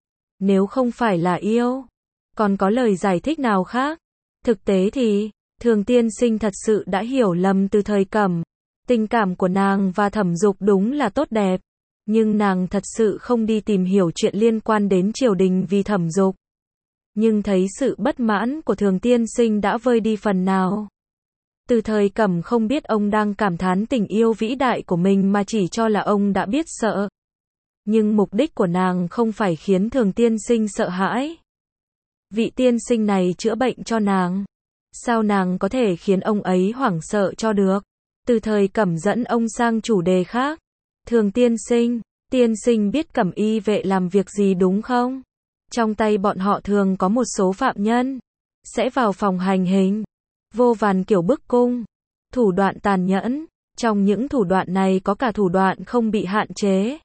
Nếu không phải là yêu, còn có lời giải thích nào khác? Thực tế thì, Thường tiên sinh thật sự đã hiểu lầm Từ Thời Cẩm. Tình cảm của nàng và Thẩm Dục đúng là tốt đẹp. Nhưng nàng thật sự không đi tìm hiểu chuyện liên quan đến triều đình vì Thẩm Dục. Nhưng thấy sự bất mãn của Thường tiên sinh đã vơi đi phần nào. Từ Thời Cẩm không biết ông đang cảm thán tình yêu vĩ đại của mình mà chỉ cho là ông đã biết sợ. Nhưng mục đích của nàng không phải khiến Thường tiên sinh sợ hãi. vị tiên sinh này chữa bệnh cho nàng. Sao nàng có thể khiến ông ấy hoảng sợ cho được? Từ Thời Cẩm dẫn ông sang chủ đề khác. Thường tiên sinh biết Cẩm y vệ làm việc gì đúng không? Trong tay bọn họ thường có một số phạm nhân, sẽ vào phòng hành hình, vô vàn kiểu bức cung, thủ đoạn tàn nhẫn, trong những thủ đoạn này có cả thủ đoạn không bị hạn chế.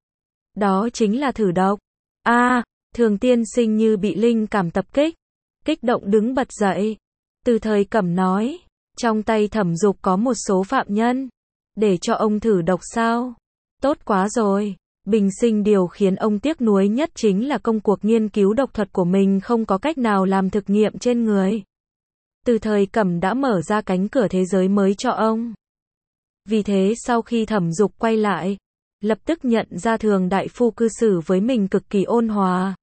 Đó chính là thử độc. Thường tiên sinh như bị linh cảm tập kích động đứng bật dậy. Từ Thời Cẩm nói, trong tay Thẩm Dục có một số phạm nhân, để cho ông thử độc sao? Tốt quá rồi. Bình sinh điều khiến ông tiếc nuối nhất chính là công cuộc nghiên cứu độc thuật của mình không có cách nào làm thực nghiệm trên người. Từ Thời Cẩm đã mở ra cánh cửa thế giới mới cho ông. Vì thế sau khi Thẩm Dục quay lại, lập tức nhận ra Thường đại phu cư xử với mình cực kỳ ôn hòa,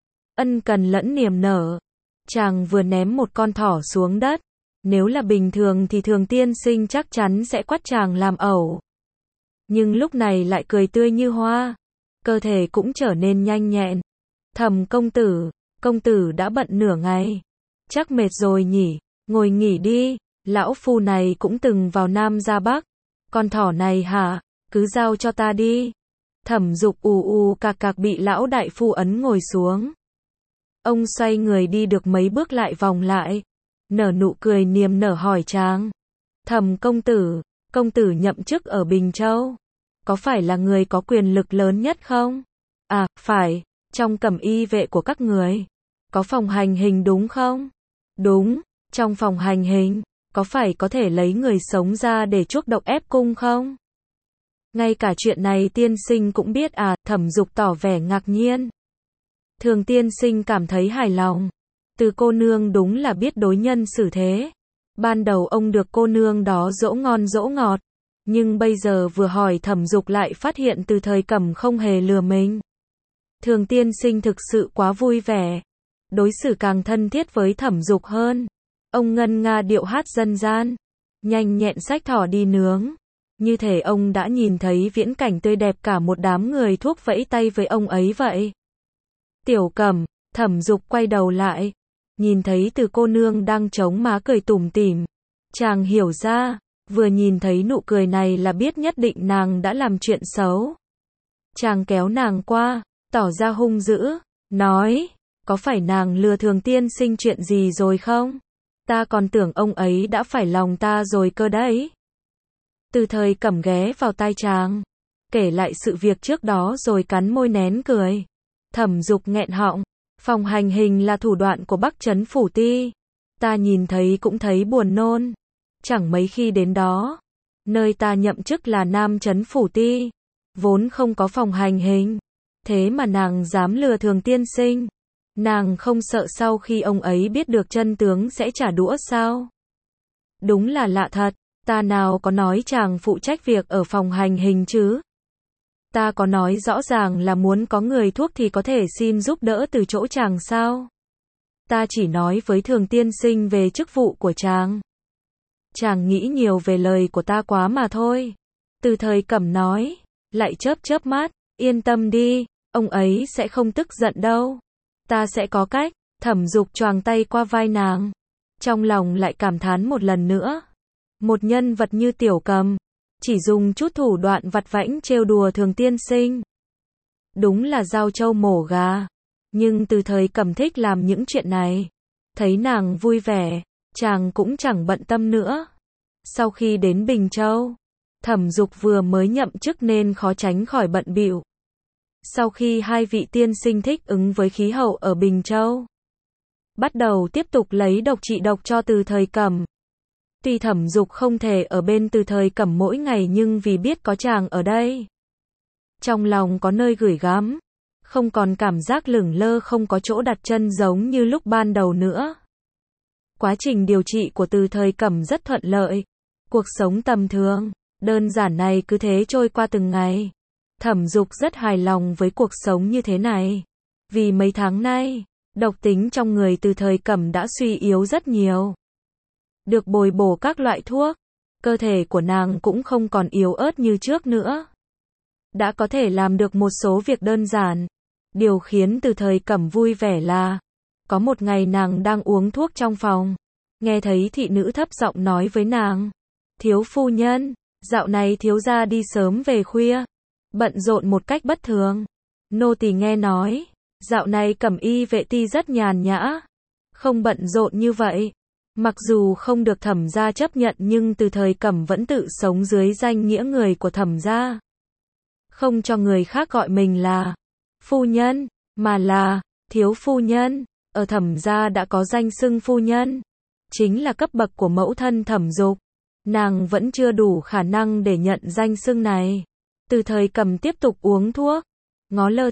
ân cần lẫn niềm nở. Chàng vừa ném một con thỏ xuống đất, nếu là bình thường thì Thường tiên sinh chắc chắn sẽ quát chàng làm ẩu. Nhưng lúc này lại cười tươi như hoa, cơ thể cũng trở nên nhanh nhẹn. Thẩm công tử đã bận nửa ngày, chắc mệt rồi nhỉ, ngồi nghỉ đi, lão phu này cũng từng vào Nam ra Bắc. Con thỏ này hả, cứ giao cho ta đi. Thẩm Dục cạc bị lão đại phu ấn ngồi xuống. Ông xoay người đi được mấy bước lại vòng lại, nở nụ cười niềm nở hỏi chàng. Thẩm công tử nhậm chức ở Bình Châu, có phải là người có quyền lực lớn nhất không? Phải, trong Cẩm y vệ của các người, có phòng hành hình đúng không? Đúng, trong phòng hành hình, có phải có thể lấy người sống ra để chuốc độc ép cung không? Ngay cả chuyện này tiên sinh cũng biết à? Thẩm Dục tỏ vẻ ngạc nhiên. Thường tiên sinh cảm thấy hài lòng. Từ cô nương đúng là biết đối nhân xử thế. Ban đầu ông được cô nương đó dỗ ngon dỗ ngọt, nhưng bây giờ vừa hỏi Thẩm Dục lại phát hiện Từ Thời Cẩm không hề lừa mình. Thường tiên sinh thực sự quá vui vẻ, đối xử càng thân thiết với Thẩm Dục hơn. Ông ngân nga điệu hát dân gian, nhanh nhẹn xách thỏ đi nướng. Như thể ông đã nhìn thấy viễn cảnh tươi đẹp cả một đám người thuốc vẫy tay với ông ấy vậy. Tiểu Cẩm, Thẩm Dục quay đầu lại, nhìn thấy Từ cô nương đang chống má cười tủm tỉm. Chàng hiểu ra, vừa nhìn thấy nụ cười này là biết nhất định nàng đã làm chuyện xấu. Chàng kéo nàng qua, tỏ ra hung dữ, nói, có phải nàng lừa Thường tiên sinh chuyện gì rồi không? Ta còn tưởng ông ấy đã phải lòng ta rồi cơ đấy. Từ Thời Cẩm ghé vào tai chàng, kể lại sự việc trước đó rồi cắn môi nén cười. Thẩm Dục nghẹn họng, phòng hành hình là thủ đoạn của Bắc Trấn Phủ Ti. Ta nhìn thấy cũng thấy buồn nôn. Chẳng mấy khi đến đó, nơi ta nhậm chức là Nam Trấn Phủ Ti, vốn không có phòng hành hình. Thế mà nàng dám lừa Thường tiên sinh. Nàng không sợ sau khi ông ấy biết được chân tướng sẽ trả đũa sao? Đúng là lạ thật, ta nào có nói chàng phụ trách việc ở phòng hành hình chứ? Ta có nói rõ ràng là muốn có người thuốc thì có thể xin giúp đỡ từ chỗ chàng sao? Ta chỉ nói với Thường tiên sinh về chức vụ của chàng. Chàng nghĩ nhiều về lời của ta quá mà thôi. Từ Thời Cẩm nói, lại chớp mắt, yên tâm đi, ông ấy sẽ không tức giận đâu. Ta sẽ có cách. Thẩm Dục choàng tay qua vai nàng, trong lòng lại cảm thán một lần nữa. Một nhân vật như Tiểu Cẩm, chỉ dùng chút thủ đoạn vặt vãnh trêu đùa Thường tiên sinh. Đúng là dao trâu mổ gà. Nhưng Từ Thời Cẩm thích làm những chuyện này. Thấy nàng vui vẻ, chàng cũng chẳng bận tâm nữa. Sau khi đến Bình Châu, Thẩm Dục vừa mới nhậm chức nên khó tránh khỏi bận bịu. Sau khi hai vị tiên sinh thích ứng với khí hậu ở Bình Châu, bắt đầu tiếp tục lấy độc trị độc cho Từ Thời Cẩm. Tuy Thẩm Dục không thể ở bên Từ Thời Cẩm mỗi ngày nhưng vì biết có chàng ở đây, trong lòng có nơi gửi gắm, không còn cảm giác lửng lơ không có chỗ đặt chân giống như lúc ban đầu nữa. Quá trình điều trị của Từ Thời Cẩm rất thuận lợi. Cuộc sống tầm thường, đơn giản này cứ thế trôi qua từng ngày. Thẩm Dục rất hài lòng với cuộc sống như thế này. Vì mấy tháng nay, độc tính trong người Từ Thời Cẩm đã suy yếu rất nhiều. Được bồi bổ các loại thuốc, cơ thể của nàng cũng không còn yếu ớt như trước nữa. Đã có thể làm được một số việc đơn giản. Điều khiến Từ Thời Cẩm vui vẻ là, Có một ngày nàng đang uống thuốc trong phòng, nghe thấy thị nữ thấp giọng nói với nàng, thiếu phu nhân, dạo này thiếu gia đi sớm về khuya, bận rộn một cách bất thường. Nô tỳ nghe nói, dạo này Cẩm Y vệ ti rất nhàn nhã, không bận rộn như vậy. Mặc dù không được Thẩm gia chấp nhận nhưng Từ Thời Cẩm vẫn tự sống dưới danh nghĩa người của Thẩm gia. Không cho người khác gọi mình là phu nhân, mà là thiếu phu nhân. Ở Thẩm gia đã có danh xưng phu nhân, chính là cấp bậc của mẫu thân Thẩm Dục. Nàng vẫn chưa đủ khả năng để nhận danh xưng này. Từ Thời Cẩm tiếp tục uống thuốc, ngó lơ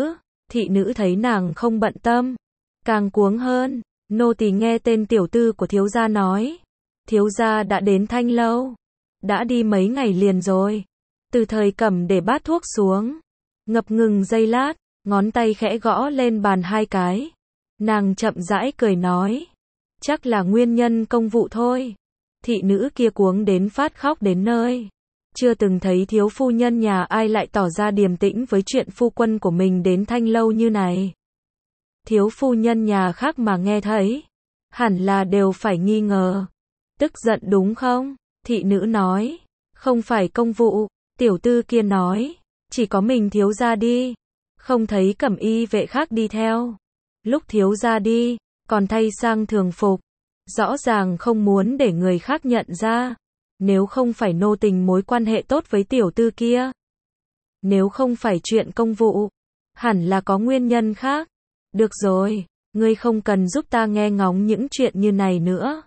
thị nữ thấy nàng không bận tâm, càng cuống hơn. Nô tỳ nghe tên tiểu tư của thiếu gia nói, thiếu gia đã đến Thanh lâu, đã đi mấy ngày liền rồi. Từ Thời Cẩm để bát thuốc xuống, ngập ngừng giây lát, ngón tay khẽ gõ lên bàn 2 cái. Nàng chậm rãi cười nói, chắc là nguyên nhân công vụ thôi. Thị nữ kia cuống đến phát khóc đến nơi. Chưa từng thấy thiếu phu nhân nhà ai lại tỏ ra điềm tĩnh với chuyện phu quân của mình đến Thanh lâu như này. Thiếu phu nhân nhà khác mà nghe thấy, hẳn là đều phải nghi ngờ. Tức giận đúng không? Thị nữ nói, không phải công vụ. Tiểu tư kia nói, chỉ có mình thiếu gia đi, không thấy Cẩm Y vệ khác đi theo. Lúc thiếu gia đi, còn thay sang thường phục, rõ ràng không muốn để người khác nhận ra. Nếu không phải nô tình mối quan hệ tốt với tiểu tư kia, nếu không phải chuyện công vụ, hẳn là có nguyên nhân khác. Được rồi, ngươi không cần giúp ta nghe ngóng những chuyện như này nữa.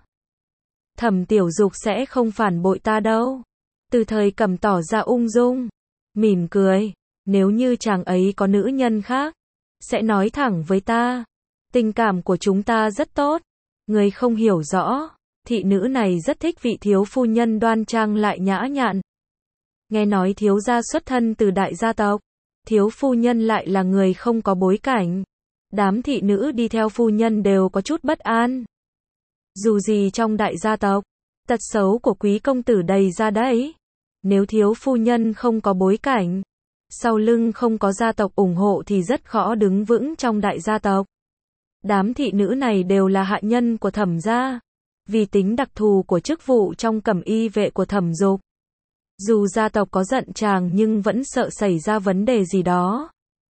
Thẩm Tiểu Dục sẽ không phản bội ta đâu. Từ Thời Cẩm tỏ ra ung dung, mỉm cười, nếu như chàng ấy có nữ nhân khác, sẽ nói thẳng với ta. Tình cảm của chúng ta rất tốt. Ngươi không hiểu rõ, thị nữ này rất thích vị thiếu phu nhân đoan trang lại nhã nhặn. Nghe nói thiếu gia xuất thân từ đại gia tộc, thiếu phu nhân lại là người không có bối cảnh. Đám thị nữ đi theo phu nhân đều có chút bất an. Dù gì trong đại gia tộc, tật xấu của quý công tử đầy ra đấy. Nếu thiếu phu nhân không có bối cảnh, sau lưng không có gia tộc ủng hộ thì rất khó đứng vững trong đại gia tộc. Đám thị nữ này đều là hạ nhân của Thẩm gia, vì tính đặc thù của chức vụ trong Cẩm Y vệ của Thẩm Dục. Dù gia tộc có giận chàng nhưng vẫn sợ xảy ra vấn đề gì đó.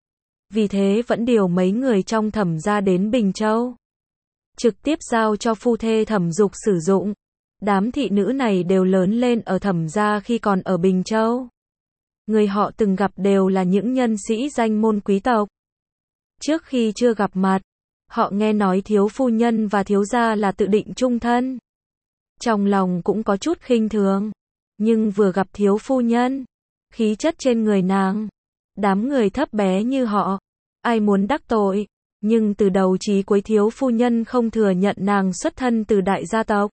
Vì thế vẫn điều mấy người trong Thẩm gia đến Bình Châu, trực tiếp giao cho phu thê Thẩm Dục sử dụng. Đám thị nữ này đều lớn lên ở Thẩm gia khi còn ở Bình Châu. Người họ từng gặp đều là những nhân sĩ danh môn quý tộc. Trước khi chưa gặp mặt, họ nghe nói thiếu phu nhân và thiếu gia là tự định chung thân. Trong lòng cũng có chút khinh thường. Nhưng vừa gặp thiếu phu nhân, khí chất trên người nàng, đám người thấp bé như họ, ai muốn đắc tội. Nhưng từ đầu chí cuối thiếu phu nhân không thừa nhận nàng xuất thân từ đại gia tộc.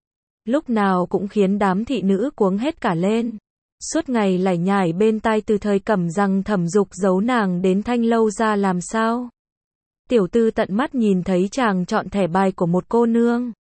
Lúc nào cũng khiến đám thị nữ cuống hết cả lên. Suốt ngày lải nhải bên tai Từ Thời Cẩm rằng Thẩm Dục giấu nàng đến Thanh lâu ra làm sao. Tiểu tư tận mắt nhìn thấy chàng chọn thẻ bài của một cô nương.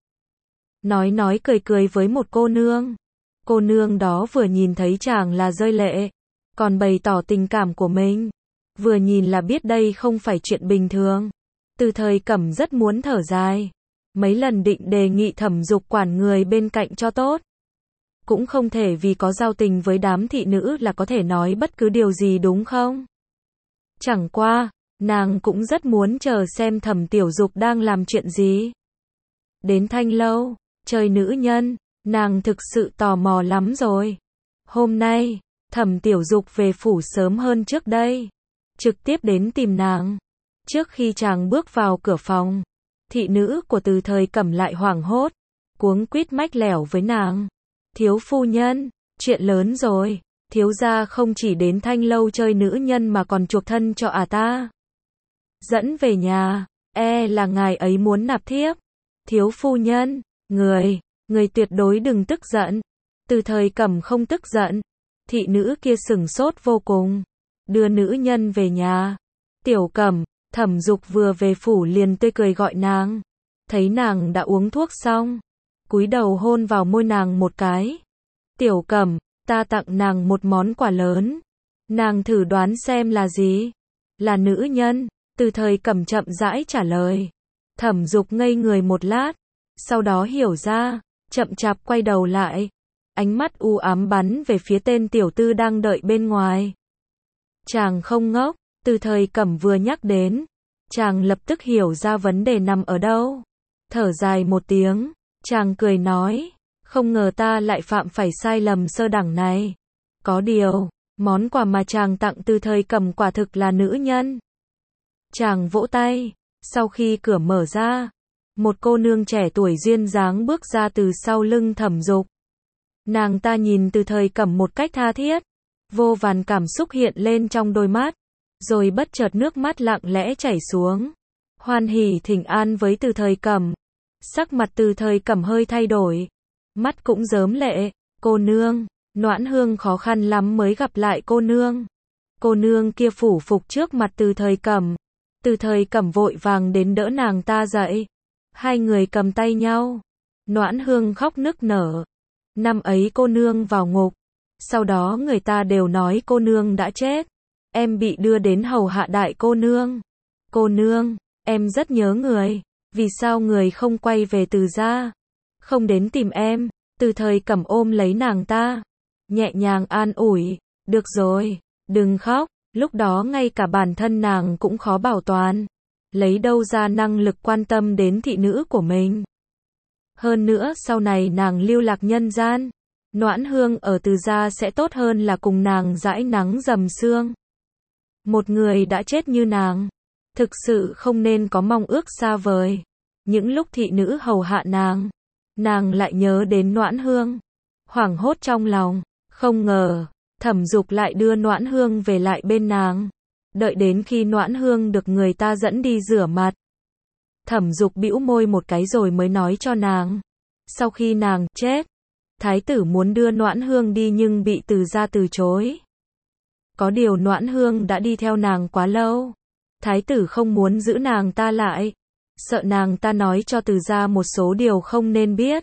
Nói cười cười với một cô nương. Cô nương đó vừa nhìn thấy chàng là rơi lệ, còn bày tỏ tình cảm của mình. Vừa nhìn là biết đây không phải chuyện bình thường. Từ Thời Cẩm rất muốn thở dài. Mấy lần định đề nghị Thẩm Dục quản người bên cạnh cho tốt. Cũng không thể vì có giao tình với đám thị nữ là có thể nói bất cứ điều gì đúng không? Chẳng qua, nàng cũng rất muốn chờ xem Thẩm Tiểu Dục đang làm chuyện gì. Đến Thanh lâu, chơi nữ nhân, nàng thực sự tò mò lắm rồi. Hôm nay, Thẩm Tiểu Dục về phủ sớm hơn trước đây, trực tiếp đến tìm nàng. Trước khi chàng bước vào cửa phòng, thị nữ của Từ Thời Cẩm lại hoảng hốt, cuống quýt mách lẻo với nàng. Thiếu phu nhân, chuyện lớn rồi, thiếu gia không chỉ đến Thanh lâu chơi nữ nhân mà còn chuộc thân cho ta. Dẫn về nhà, là ngài ấy muốn nạp thiếp. Thiếu phu nhân, người tuyệt đối đừng tức giận. Từ Thời Cẩm không tức giận. Thị nữ kia sửng sốt vô cùng. Đưa nữ nhân về nhà. Tiểu Cẩm, Thẩm Dục vừa về phủ liền tươi cười gọi nàng. Thấy nàng đã uống thuốc xong, cúi đầu hôn vào môi nàng một cái. Tiểu Cẩm, ta tặng nàng một món quà lớn. Nàng thử đoán xem là gì? Là nữ nhân. Từ Thời Cẩm chậm rãi trả lời. Thẩm Dục ngây người một lát, sau đó hiểu ra, chậm chạp quay đầu lại, ánh mắt u ám bắn về phía tên tiểu tư đang đợi bên ngoài. Chàng không ngốc, Từ Thời Cẩm vừa nhắc đến, chàng lập tức hiểu ra vấn đề nằm ở đâu. Thở dài một tiếng, chàng cười nói, không ngờ ta lại phạm phải sai lầm sơ đẳng này. Có điều, món quà mà chàng tặng Từ Thời Cẩm quả thực là nữ nhân. Chàng vỗ tay, sau khi cửa mở ra, một cô nương trẻ tuổi duyên dáng bước ra từ sau lưng Thẩm Dục. Nàng ta nhìn Từ Thời Cẩm một cách tha thiết, vô vàn cảm xúc hiện lên trong đôi mắt, rồi bất chợt nước mắt lặng lẽ chảy xuống. Hoan hỉ thỉnh an với Từ Thời Cẩm. Sắc mặt Từ Thời Cẩm hơi thay đổi, mắt cũng rớm lệ. Cô nương, Noãn Hương khó khăn lắm mới gặp lại cô nương. Cô nương kia phủ phục trước mặt Từ Thời Cẩm. Từ Thời Cẩm vội vàng đến đỡ nàng ta dậy. Hai người cầm tay nhau. Noãn Hương khóc nức nở. Năm ấy cô nương vào ngục, sau đó người ta đều nói cô nương đã chết. Em bị đưa đến hầu hạ đại cô nương. Cô nương, em rất nhớ người. Vì sao người không quay về Từ gia? Không đến tìm em? Từ Thời Cẩm ôm lấy nàng ta, nhẹ nhàng an ủi. Được rồi, đừng khóc. Lúc đó ngay cả bản thân nàng cũng khó bảo toàn. Lấy đâu ra năng lực quan tâm đến thị nữ của mình? Hơn nữa sau này nàng lưu lạc nhân gian, Noãn Hương ở Từ gia sẽ tốt hơn là cùng nàng dãi nắng dầm sương. Một người đã chết như nàng, thực sự không nên có mong ước xa vời. Những lúc thị nữ hầu hạ nàng lại nhớ đến Noãn Hương, hoảng hốt trong lòng. Không ngờ, Thẩm Dục lại đưa Noãn Hương về lại bên nàng. Đợi đến khi Noãn Hương được người ta dẫn đi rửa mặt, Thẩm Dục bĩu môi một cái rồi mới nói cho nàng. Sau khi nàng chết, thái tử muốn đưa Noãn Hương đi nhưng bị Từ gia từ chối. Có điều Noãn Hương đã đi theo nàng quá lâu. Thái tử không muốn giữ nàng ta lại, sợ nàng ta nói cho Từ gia một số điều không nên biết.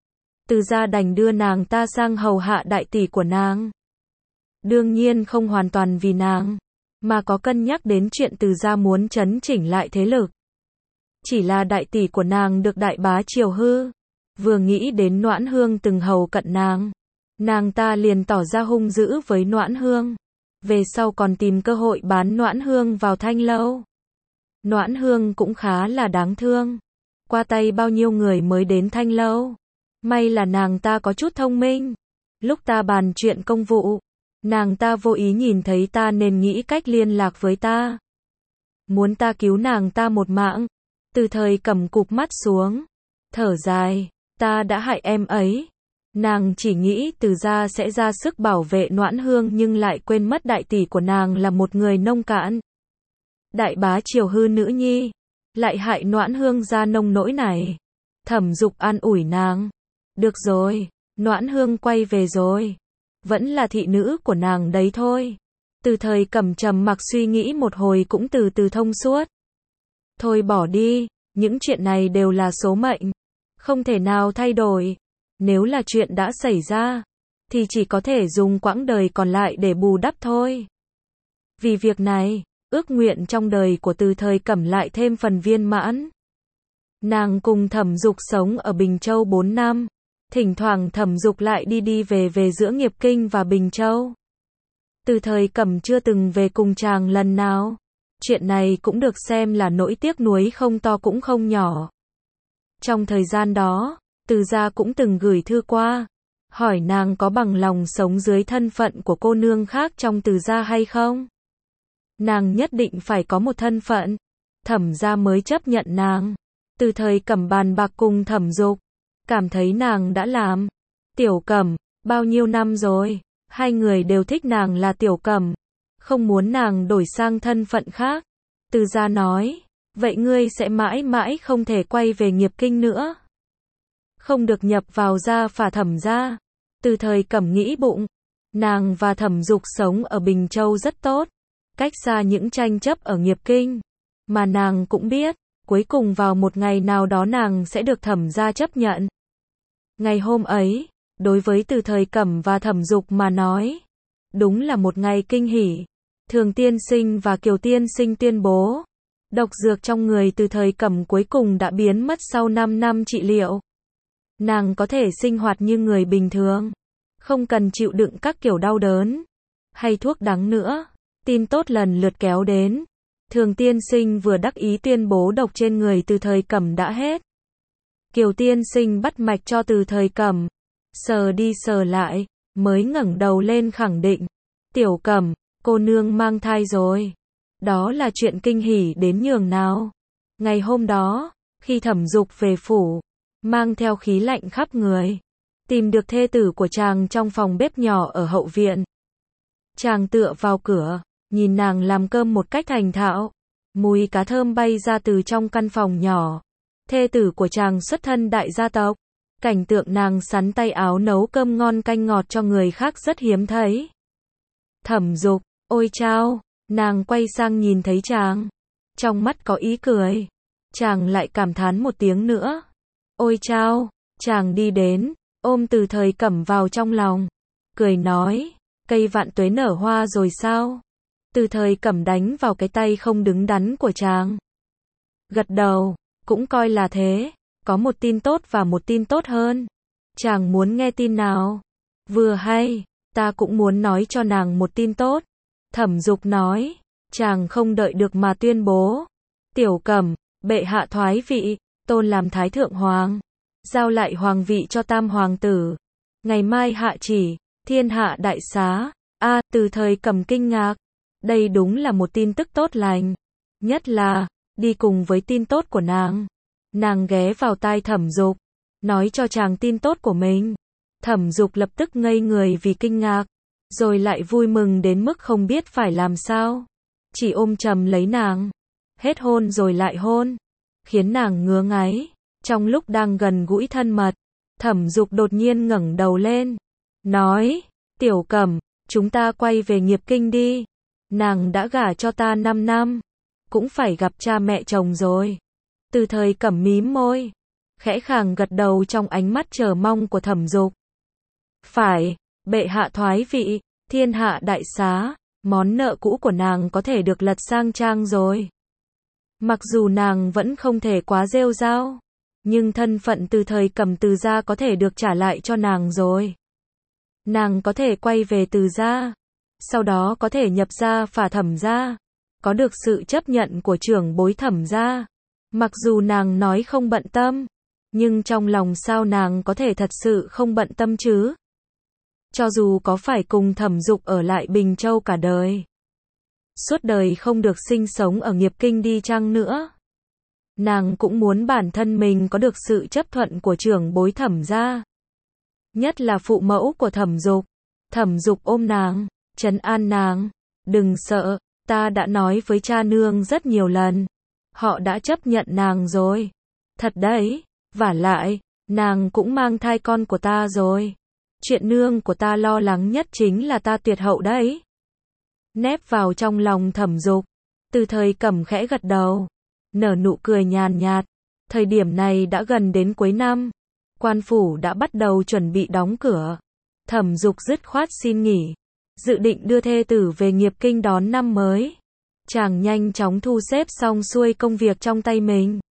Từ gia đành đưa nàng ta sang hầu hạ đại tỷ của nàng. Đương nhiên không hoàn toàn vì nàng, mà có cân nhắc đến chuyện Từ gia muốn trấn chỉnh lại thế lực. Chỉ là đại tỷ của nàng được đại bá chiều hư, vừa nghĩ đến Noãn Hương từng hầu cận nàng ta liền tỏ ra hung dữ với Noãn Hương. Về sau còn tìm cơ hội bán Noãn Hương vào Thanh lâu. Noãn Hương cũng khá là đáng thương. Qua tay bao nhiêu người mới đến Thanh lâu. May là nàng ta có chút thông minh. Lúc ta bàn chuyện công vụ, nàng ta vô ý nhìn thấy ta nên nghĩ cách liên lạc với ta. Muốn ta cứu nàng ta một mạng. Từ Thời Cẩm cụp mắt xuống, thở dài, ta đã hại em ấy. Nàng chỉ nghĩ Từ gia sẽ ra sức bảo vệ Noãn Hương nhưng lại quên mất đại tỷ của nàng là một người nông cạn. Đại bá chiều hư nữ nhi, lại hại Noãn Hương ra nông nỗi này. Thẩm Dục an ủi nàng. Được rồi, Noãn Hương quay về rồi. Vẫn là thị nữ của nàng đấy thôi. Từ Thời Cẩm trầm mặc suy nghĩ một hồi cũng từ từ thông suốt. Thôi bỏ đi, những chuyện này đều là số mệnh, không thể nào thay đổi. Nếu là chuyện đã xảy ra, thì chỉ có thể dùng quãng đời còn lại để bù đắp thôi. Vì việc này, ước nguyện trong đời của Từ Thời Cẩm lại thêm phần viên mãn. Nàng cùng Thẩm Dục sống ở Bình Châu 4 năm, thỉnh thoảng Thẩm Dục lại đi về giữa Nghiệp Kinh và Bình Châu. Từ Thời Cẩm chưa từng về cùng chàng lần nào. Chuyện này cũng được xem là nỗi tiếc nuối không to cũng không nhỏ. Trong thời gian đó, Từ gia cũng từng gửi thư qua, hỏi nàng có bằng lòng sống dưới thân phận của cô nương khác trong Từ gia hay không. Nàng nhất định phải có một thân phận, Thẩm gia mới chấp nhận nàng. Từ Thời Cẩm bàn bạc cùng Thẩm Dục, cảm thấy nàng đã làm. Tiểu Cẩm, bao nhiêu năm rồi, hai người đều thích nàng là Tiểu Cẩm, không muốn nàng đổi sang thân phận khác. Từ gia nói, vậy ngươi sẽ mãi mãi không thể quay về Nghiệp Kinh nữa. Không được nhập vào gia phả Thẩm gia. Từ Thời Cẩm nghĩ bụng, nàng và Thẩm Dục sống ở Bình Châu rất tốt, cách xa những tranh chấp ở Nghiệp Kinh. Mà nàng cũng biết, cuối cùng vào một ngày nào đó nàng sẽ được Thẩm gia chấp nhận. Ngày hôm ấy, đối với Từ Thời Cẩm và Thẩm Dục mà nói, đúng là một ngày kinh hỉ. Thường tiên sinh và Kiều tiên sinh tuyên bố, Độc dược trong người Từ Thời Cẩm cuối cùng đã biến mất sau 5 năm trị liệu. Nàng có thể sinh hoạt như người bình thường, không cần chịu đựng các kiểu đau đớn hay thuốc đắng nữa. Tin tốt lần lượt kéo đến. Thường tiên sinh vừa đắc ý tuyên bố độc trên người Từ Thời Cẩm đã hết. Kiều tiên sinh bắt mạch cho Từ Thời Cẩm, sờ đi sờ lại, mới ngẩng đầu lên khẳng định, Tiểu Cẩm, cô nương mang thai rồi. Đó là chuyện kinh hỉ đến nhường nào. Ngày hôm đó, khi Thẩm Dục về phủ, mang theo khí lạnh khắp người, tìm được thê tử của chàng trong phòng bếp nhỏ ở hậu viện. Chàng tựa vào cửa, nhìn nàng làm cơm một cách thành thạo. Mùi cá thơm bay ra từ trong căn phòng nhỏ. Thê tử của chàng xuất thân đại gia tộc. Cảnh tượng nàng sắn tay áo nấu cơm ngon canh ngọt cho người khác rất hiếm thấy. Thẩm Dục, ôi chao, nàng quay sang nhìn thấy chàng. Trong mắt có ý cười. Chàng lại cảm thán một tiếng nữa. Ôi chao, chàng đi đến, ôm Từ Thời Cẩm vào trong lòng. Cười nói, cây vạn tuế nở hoa rồi sao? Từ Thời Cẩm đánh vào cái tay không đứng đắn của chàng. Gật đầu, cũng coi là thế. Có một tin tốt và một tin tốt hơn. Chàng muốn nghe tin nào? Vừa hay, ta cũng muốn nói cho nàng một tin tốt. Thẩm Dục nói, chàng không đợi được mà tuyên bố. Tiểu Cẩm, bệ hạ thoái vị, tôn làm Thái Thượng Hoàng. Giao lại hoàng vị cho tam hoàng tử. Ngày mai hạ chỉ, thiên hạ đại xá. Từ Thời Cẩm kinh ngạc. Đây đúng là một tin tức tốt lành. Nhất là, đi cùng với tin tốt của nàng. Nàng ghé vào tai Thẩm Dục, nói cho chàng tin tốt của mình. Thẩm Dục lập tức ngây người vì kinh ngạc, rồi lại vui mừng đến mức không biết phải làm sao. Chỉ ôm chầm lấy nàng, hết hôn rồi lại hôn, khiến nàng ngứa ngáy. Trong lúc đang gần gũi thân mật, Thẩm Dục đột nhiên ngẩng đầu lên, nói, Tiểu Cẩm, chúng ta quay về Nghiệp Kinh đi. Nàng đã gả cho ta 5 năm, cũng phải gặp cha mẹ chồng rồi. Từ Thời Cẩm mím môi, khẽ khàng gật đầu trong ánh mắt chờ mong của Thẩm Dục. Phải, bệ hạ thoái vị, thiên hạ đại xá, món nợ cũ của nàng có thể được lật sang trang rồi. Mặc dù nàng vẫn không thể quá rêu rao, nhưng thân phận Từ Thời Cẩm Từ gia có thể được trả lại cho nàng rồi. Nàng có thể quay về Từ gia, sau đó có thể nhập gia phả Thẩm gia, có được sự chấp nhận của trưởng bối Thẩm gia. Mặc dù nàng nói không bận tâm, nhưng trong lòng sao nàng có thể thật sự không bận tâm chứ? Cho dù có phải cùng Thẩm Dục ở lại Bình Châu cả đời, suốt đời không được sinh sống ở Nghiệp Kinh đi chăng nữa, nàng cũng muốn bản thân mình có được sự chấp thuận của trưởng bối Thẩm gia. Nhất là phụ mẫu của Thẩm Dục. Thẩm Dục ôm nàng, trấn an nàng, đừng sợ, ta đã nói với cha nương rất nhiều lần. Họ đã chấp nhận nàng rồi. Thật đấy, vả lại, nàng cũng mang thai con của ta rồi. Chuyện nương của ta lo lắng nhất chính là ta tuyệt hậu đấy. Nép vào trong lòng Thẩm Dục, Từ Thời Cẩm khẽ gật đầu, nở nụ cười nhàn nhạt. Thời điểm này đã gần đến cuối năm, quan phủ đã bắt đầu chuẩn bị đóng cửa. Thẩm Dục dứt khoát xin nghỉ, dự định đưa thê tử về Nghiệp Kinh đón năm mới. Chàng nhanh chóng thu xếp xong xuôi công việc trong tay mình.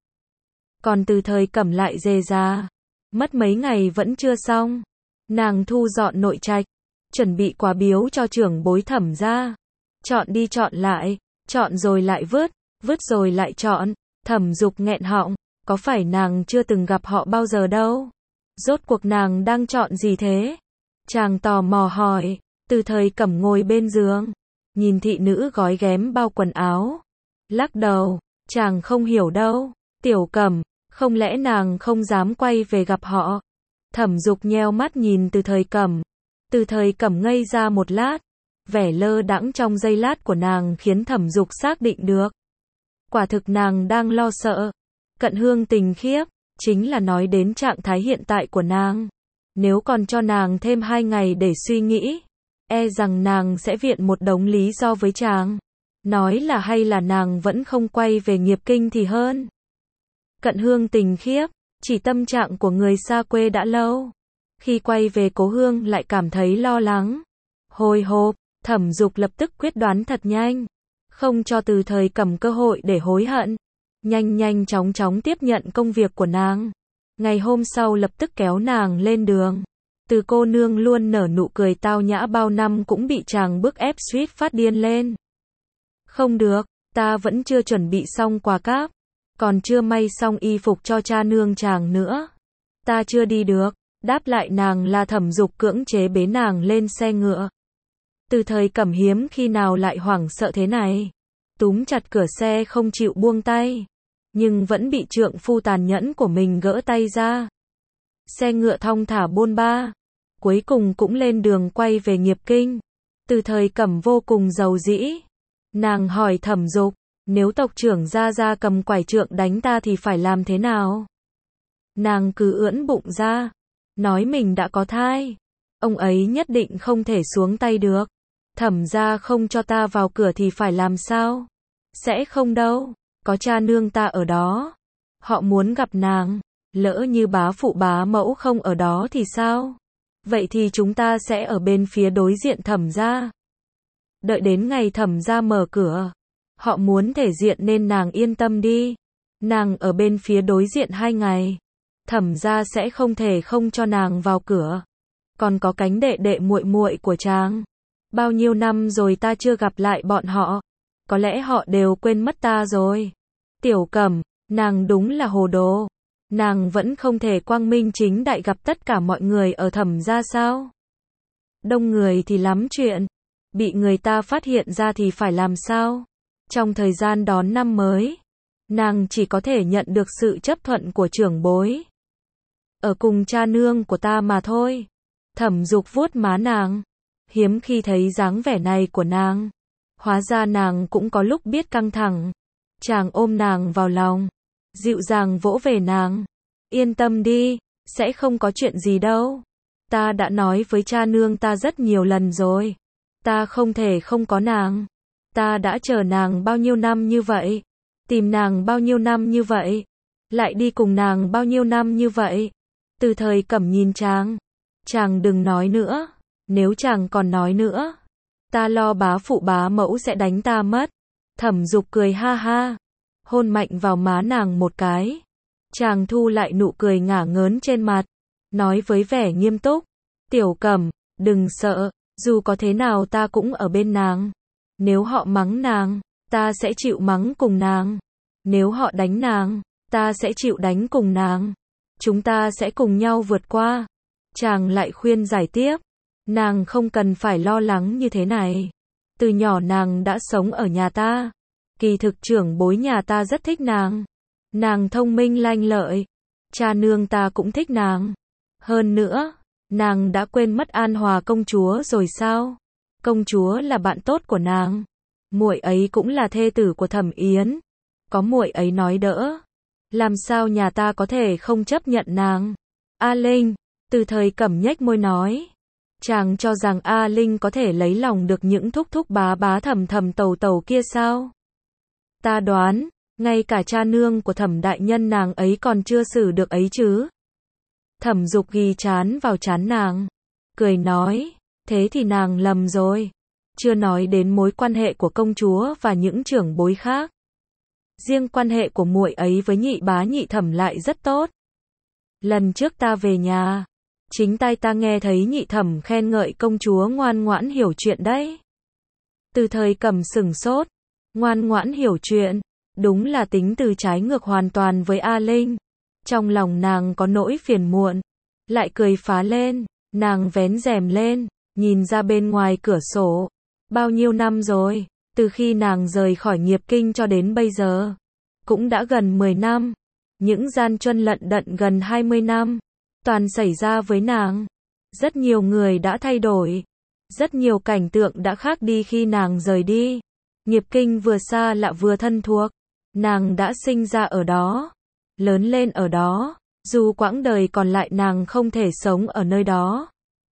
Còn Từ Thời Cẩm lại rề rà, mất mấy ngày vẫn chưa xong. Nàng thu dọn nội trạch, chuẩn bị quà biếu cho trưởng bối Thẩm gia. Chọn đi chọn lại, chọn rồi lại vứt, vứt rồi lại chọn. Thẩm Dục nghẹn họng, có phải nàng chưa từng gặp họ bao giờ đâu? Rốt cuộc nàng đang chọn gì thế? Chàng tò mò hỏi. Từ Thời Cẩm ngồi bên giường, nhìn thị nữ gói ghém bao quần áo, lắc đầu, chàng không hiểu đâu. Tiểu Cẩm, không lẽ nàng không dám quay về gặp họ? Thẩm Dục nheo mắt nhìn Từ Thời Cẩm. Từ Thời Cẩm ngây ra một lát, vẻ lơ đãng trong giây lát của nàng khiến Thẩm Dục xác định được. Quả thực nàng đang lo sợ. Cận hương tình khiếp, chính là nói đến trạng thái hiện tại của nàng. Nếu còn cho nàng thêm 2 ngày để suy nghĩ, e rằng nàng sẽ viện một đống lý do với chàng. Nói là hay là nàng vẫn không quay về Nghiệp Kinh thì hơn. Cận hương tình khiếp, chỉ tâm trạng của người xa quê đã lâu. Khi quay về cố hương lại cảm thấy lo lắng, hồi hộp. Thẩm Dục lập tức quyết đoán thật nhanh. không cho Từ Thời Cẩm cơ hội để hối hận. Nhanh nhanh chóng chóng tiếp nhận công việc của nàng. Ngày hôm sau lập tức kéo nàng lên đường. Từ cô nương luôn nở nụ cười tao nhã bao năm cũng bị chàng bức ép suýt phát điên lên. Không được, ta vẫn chưa chuẩn bị xong quà cáp, còn chưa may xong y phục cho cha nương chàng nữa. Ta chưa đi được, đáp lại nàng là Thẩm Dục cưỡng chế bế nàng lên xe ngựa. Từ Thời Cẩm hiếm khi nào lại hoảng sợ thế này. Túm chặt cửa xe không chịu buông tay, nhưng vẫn bị trượng phu tàn nhẫn của mình gỡ tay ra. Xe ngựa thong thả bôn ba, cuối cùng cũng lên đường quay về Nghiệp Kinh. Từ Thời Cẩm vô cùng giàu dĩ. Nàng hỏi Thẩm Dục, nếu tộc trưởng ra cầm quải trượng đánh ta thì phải làm thế nào? Nàng cứ ưỡn bụng ra, nói mình đã có thai. Ông ấy nhất định không thể xuống tay được. Thẩm gia không cho ta vào cửa thì phải làm sao? Sẽ không đâu, có cha nương ta ở đó. Họ muốn gặp nàng, lỡ như bá phụ bá mẫu không ở đó thì sao? Vậy thì chúng ta sẽ ở bên phía đối diện Thẩm gia. Đợi đến ngày Thẩm gia mở cửa. Họ muốn thể diện nên nàng yên tâm đi. Nàng ở bên phía đối diện 2 ngày. Thẩm gia sẽ không thể không cho nàng vào cửa. Còn có cánh đệ đệ muội muội của chàng. Bao nhiêu năm rồi ta chưa gặp lại bọn họ. Có lẽ họ đều quên mất ta rồi. Tiểu Cẩm, nàng đúng là hồ đồ. Nàng vẫn không thể quang minh chính đại gặp tất cả mọi người ở Thẩm gia sao? Đông người thì lắm chuyện. Bị người ta phát hiện ra thì phải làm sao? Trong thời gian đón năm mới, nàng chỉ có thể nhận được sự chấp thuận của trưởng bối. Ở cùng cha nương của ta mà thôi. Thẩm Dục vuốt má nàng. Hiếm khi thấy dáng vẻ này của nàng. Hóa ra nàng cũng có lúc biết căng thẳng. Chàng ôm nàng vào lòng, dịu dàng vỗ về nàng. Yên tâm đi, sẽ không có chuyện gì đâu. Ta đã nói với cha nương ta rất nhiều lần rồi. Ta không thể không có nàng. Ta đã chờ nàng bao nhiêu năm như vậy. Tìm nàng bao nhiêu năm như vậy. Lại đi cùng nàng bao nhiêu năm như vậy. Từ Thời Cẩm nhìn chàng. Chàng đừng nói nữa. Nếu chàng còn nói nữa, ta lo bá phụ bá mẫu sẽ đánh ta mất. Thẩm Dục cười ha ha, hôn mạnh vào má nàng một cái. Chàng thu lại nụ cười ngả ngớn trên mặt, nói với vẻ nghiêm túc, Tiểu Cẩm, đừng sợ, dù có thế nào ta cũng ở bên nàng. Nếu họ mắng nàng, ta sẽ chịu mắng cùng nàng. Nếu họ đánh nàng, ta sẽ chịu đánh cùng nàng. Chúng ta sẽ cùng nhau vượt qua. Chàng lại khuyên giải tiếp, nàng không cần phải lo lắng như thế này. Từ nhỏ nàng đã sống ở nhà ta. Kỳ thực trưởng bối nhà ta rất thích nàng. Nàng thông minh lanh lợi. Cha nương ta cũng thích nàng. Hơn nữa, nàng đã quên mất An Hòa công chúa rồi sao? Công chúa là bạn tốt của nàng. Muội ấy cũng là thê tử của Thẩm Yến. Có muội ấy nói đỡ, làm sao nhà ta có thể không chấp nhận nàng? A Linh, Từ Thời Cẩm nhếch môi nói. Chàng cho rằng A Linh có thể lấy lòng được những thúc thúc bá bá thầm thầm tàu tàu kia sao? Ta đoán, ngay cả cha nương của Thẩm đại nhân nàng ấy còn chưa xử được ấy chứ. Thẩm Dục ghi chán vào chán nàng, cười nói, thế thì nàng lầm rồi. Chưa nói đến mối quan hệ của công chúa và những trưởng bối khác. Riêng quan hệ của muội ấy với nhị bá nhị thẩm lại rất tốt. Lần trước ta về nhà, chính tai ta nghe thấy nhị thẩm khen ngợi công chúa ngoan ngoãn hiểu chuyện đấy. Từ Thời Cẩm sửng sốt, ngoan ngoãn hiểu chuyện, đúng là tính từ trái ngược hoàn toàn với A Linh. Trong lòng nàng có nỗi phiền muộn, lại cười phá lên, nàng vén rèm lên, nhìn ra bên ngoài cửa sổ. Bao nhiêu năm rồi, từ khi nàng rời khỏi Nghiệp Kinh cho đến bây giờ, cũng đã gần 10 năm. Những gian truân lận đận gần 20 năm, toàn xảy ra với nàng. Rất nhiều người đã thay đổi, rất nhiều cảnh tượng đã khác đi khi nàng rời đi. Nghiệp Kinh vừa xa lạ vừa thân thuộc, nàng đã sinh ra ở đó, lớn lên ở đó, dù quãng đời còn lại nàng không thể sống ở nơi đó.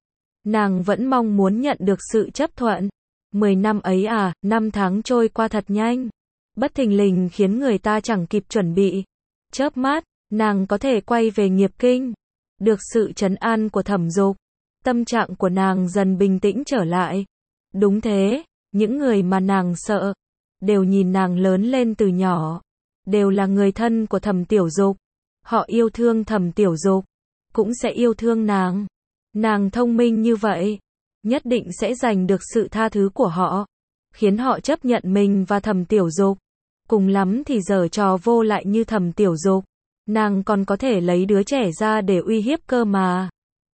Nàng vẫn mong muốn nhận được sự chấp thuận. 10 năm ấy à, năm tháng trôi qua thật nhanh, bất thình lình khiến người ta chẳng kịp chuẩn bị. Chớp mắt, nàng có thể quay về Nghiệp Kinh. Được sự trấn an của Thẩm Dục, tâm trạng của nàng dần bình tĩnh trở lại. Đúng thế, những người mà nàng sợ, đều nhìn nàng lớn lên từ nhỏ, đều là người thân của Thẩm Tiểu Dục. Họ yêu thương Thẩm Tiểu Dục, cũng sẽ yêu thương nàng. Nàng thông minh như vậy, nhất định sẽ giành được sự tha thứ của họ, khiến họ chấp nhận mình và Thẩm Tiểu Dục. Cùng lắm thì giở trò vô lại như Thẩm Tiểu Dục, nàng còn có thể lấy đứa trẻ ra để uy hiếp cơ mà.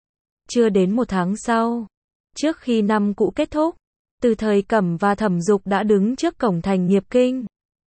Chưa đến 1 tháng sau, trước khi năm cũ kết thúc, Từ Thời Cẩm và Thẩm Dục đã đứng trước cổng thành Nghiệp Kinh.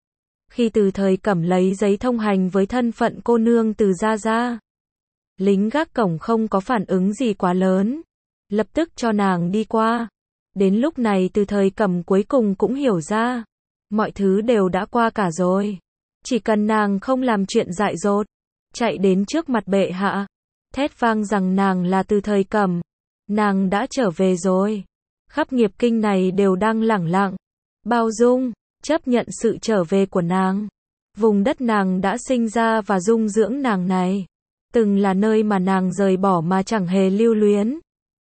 Khi Từ Thời Cẩm lấy giấy thông hành với thân phận cô nương Từ gia gia, lính gác cổng không có phản ứng gì quá lớn, lập tức cho nàng đi qua. Đến lúc này Từ Thời Cẩm cuối cùng cũng hiểu ra, mọi thứ đều đã qua cả rồi. Chỉ cần nàng không làm chuyện dại dột, chạy đến trước mặt bệ hạ, thét vang rằng nàng là Từ Thời Cẩm, nàng đã trở về rồi. Khắp Nghiệp Kinh này đều đang lẳng lặng, bao dung, chấp nhận sự trở về của nàng. Vùng đất nàng đã sinh ra và dung dưỡng nàng này, từng là nơi mà nàng rời bỏ mà chẳng hề lưu luyến.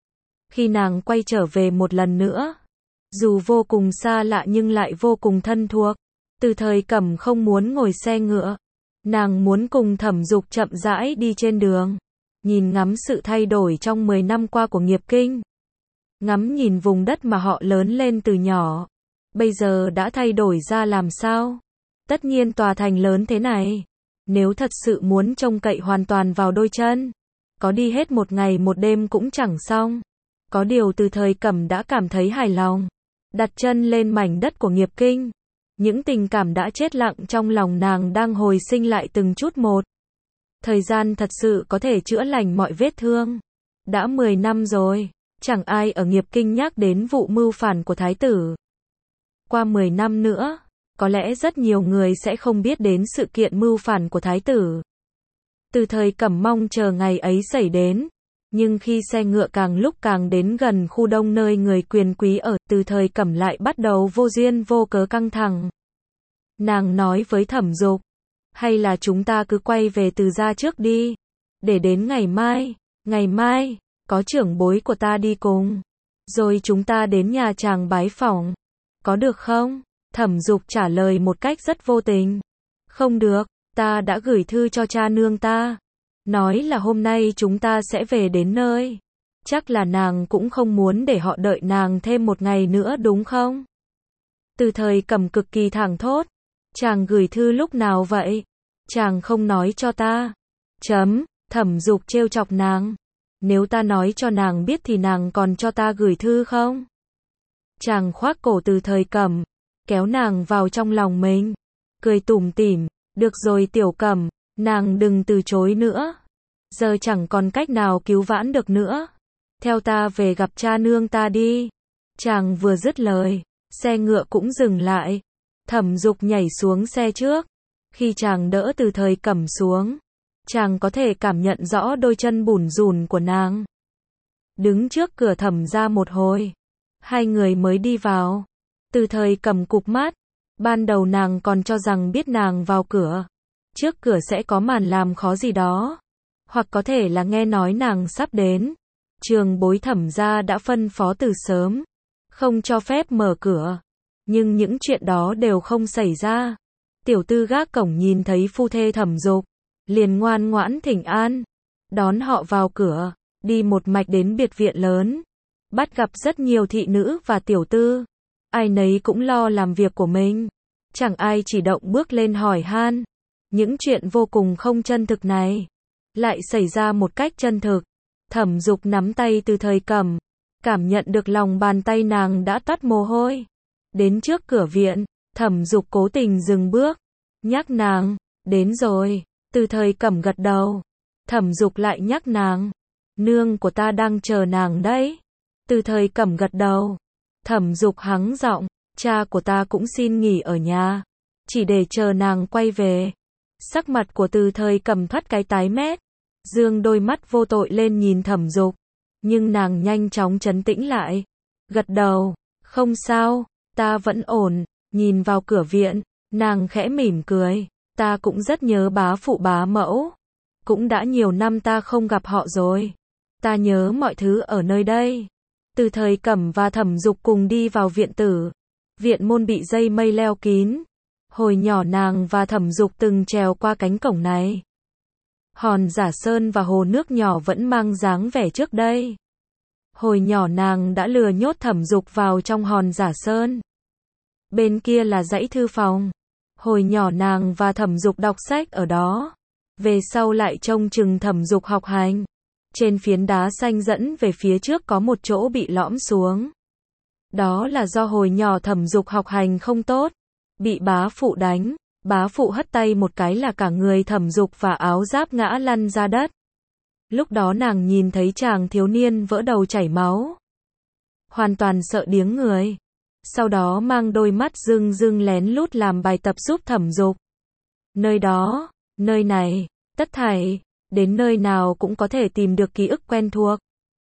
Khi nàng quay trở về một lần nữa, dù vô cùng xa lạ nhưng lại vô cùng thân thuộc, Từ Thời Cẩm không muốn ngồi xe ngựa, nàng muốn cùng Thẩm Dục chậm rãi đi trên đường, nhìn ngắm sự thay đổi trong 10 năm qua của Nghiệp Kinh, ngắm nhìn vùng đất mà họ lớn lên từ nhỏ, bây giờ đã thay đổi ra làm sao. Tất nhiên tòa thành lớn thế này, nếu thật sự muốn trông cậy hoàn toàn vào đôi chân, có đi hết 1 ngày 1 đêm cũng chẳng xong. Có điều Từ Thời Cẩm đã cảm thấy hài lòng, đặt chân lên mảnh đất của Nghiệp Kinh, những tình cảm đã chết lặng trong lòng nàng đang hồi sinh lại từng chút một. Thời gian thật sự có thể chữa lành mọi vết thương. Đã 10 năm rồi, chẳng ai ở Nghiệp Kinh nhắc đến vụ mưu phản của thái tử. Qua 10 năm nữa, có lẽ rất nhiều người sẽ không biết đến sự kiện mưu phản của thái tử. Từ Thời Cẩm mong chờ ngày ấy xảy đến, nhưng khi xe ngựa càng lúc càng đến gần khu đông nơi người quyền quý ở, Từ Thời Cẩm lại bắt đầu vô duyên vô cớ căng thẳng. Nàng nói với Thẩm Dục, hay là chúng ta cứ quay về Từ gia trước đi, để đến ngày mai, có trưởng bối của ta đi cùng, rồi chúng ta đến nhà chàng bái phỏng, có được không? Thẩm Dục trả lời một cách rất vô tình, không được, ta đã gửi thư cho cha nương ta, nói là hôm nay chúng ta sẽ về đến nơi. Chắc là nàng cũng không muốn để họ đợi nàng thêm 1 ngày nữa đúng không? Từ Thời Cẩm cực kỳ thẳng thốt, chàng gửi thư lúc nào vậy? Chàng không nói cho ta. Thẩm Dục trêu chọc nàng, nếu ta nói cho nàng biết thì nàng còn cho ta gửi thư không? Chàng khoác cổ Từ Thời Cẩm, kéo nàng vào trong lòng mình, cười tủm tỉm, được rồi Tiểu Cẩm, nàng đừng từ chối nữa. Giờ chẳng còn cách nào cứu vãn được nữa. Theo ta về gặp cha nương ta đi. Chàng vừa dứt lời, xe ngựa cũng dừng lại. Thẩm Dục nhảy xuống xe trước. Khi chàng đỡ Từ Thời Cẩm xuống, chàng có thể cảm nhận rõ đôi chân bủn rủn của nàng. Đứng trước cửa Thẩm gia một hồi, hai người mới đi vào. Từ Thời Cẩm cụp mắt, ban đầu nàng còn cho rằng biết nàng vào cửa, trước cửa sẽ có màn làm khó gì đó, hoặc có thể là nghe nói nàng sắp đến. Trường bối Thẩm gia đã phân phó từ sớm, không cho phép mở cửa, nhưng những chuyện đó đều không xảy ra. Tiểu tư gác cổng nhìn thấy phu thê Thẩm Dục, liền ngoan ngoãn thỉnh an, đón họ vào cửa, đi một mạch đến biệt viện lớn, bắt gặp rất nhiều thị nữ và tiểu tư, ai nấy cũng lo làm việc của mình, chẳng ai chỉ động bước lên hỏi han. Những chuyện vô cùng không chân thực này lại xảy ra một cách chân thực. Thẩm Dục nắm tay Từ Thời Cẩm, cảm nhận được lòng bàn tay nàng đã toát mồ hôi. Đến trước cửa viện, Thẩm Dục cố tình dừng bước, nhắc nàng, đến rồi. Từ Thời Cẩm gật đầu. Thẩm Dục lại nhắc nàng, nương của ta đang chờ nàng đấy. Từ Thời Cẩm gật đầu. Thẩm Dục hắng giọng, cha của ta cũng xin nghỉ ở nhà, chỉ để chờ nàng quay về. Sắc mặt của Từ Thời Cẩm thoát cái tái mét, dương đôi mắt vô tội lên nhìn Thẩm Dục, nhưng nàng nhanh chóng trấn tĩnh lại, gật đầu, không sao, ta vẫn ổn. Nhìn vào cửa viện, nàng khẽ mỉm cười, ta cũng rất nhớ bá phụ bá mẫu, cũng đã nhiều năm ta không gặp họ rồi, ta nhớ mọi thứ ở nơi đây. Từ Thời Cẩm và Thẩm Dục cùng đi vào viện tử. Viện môn bị dây mây leo kín. Hồi nhỏ nàng và Thẩm Dục từng trèo qua cánh cổng này. Hòn Giả Sơn và hồ nước nhỏ vẫn mang dáng vẻ trước đây. Hồi nhỏ nàng đã lừa nhốt Thẩm Dục vào trong hòn Giả Sơn. Bên kia là dãy thư phòng. Hồi nhỏ nàng và Thẩm Dục đọc sách ở đó. Về sau lại trông chừng Thẩm Dục học hành. Trên phiến đá xanh dẫn về phía trước có một chỗ bị lõm xuống. Đó là do hồi nhỏ Thẩm Dục học hành không tốt, bị bá phụ đánh. Bá phụ hất tay một cái là cả người Thẩm Dục và áo giáp ngã lăn ra đất. Lúc đó nàng nhìn thấy chàng thiếu niên vỡ đầu chảy máu. Hoàn toàn sợ điếng người. Sau đó mang đôi mắt rưng rưng lén lút làm bài tập giúp Thẩm Dục. Nơi đó, nơi này, tất thảy, đến nơi nào cũng có thể tìm được ký ức quen thuộc.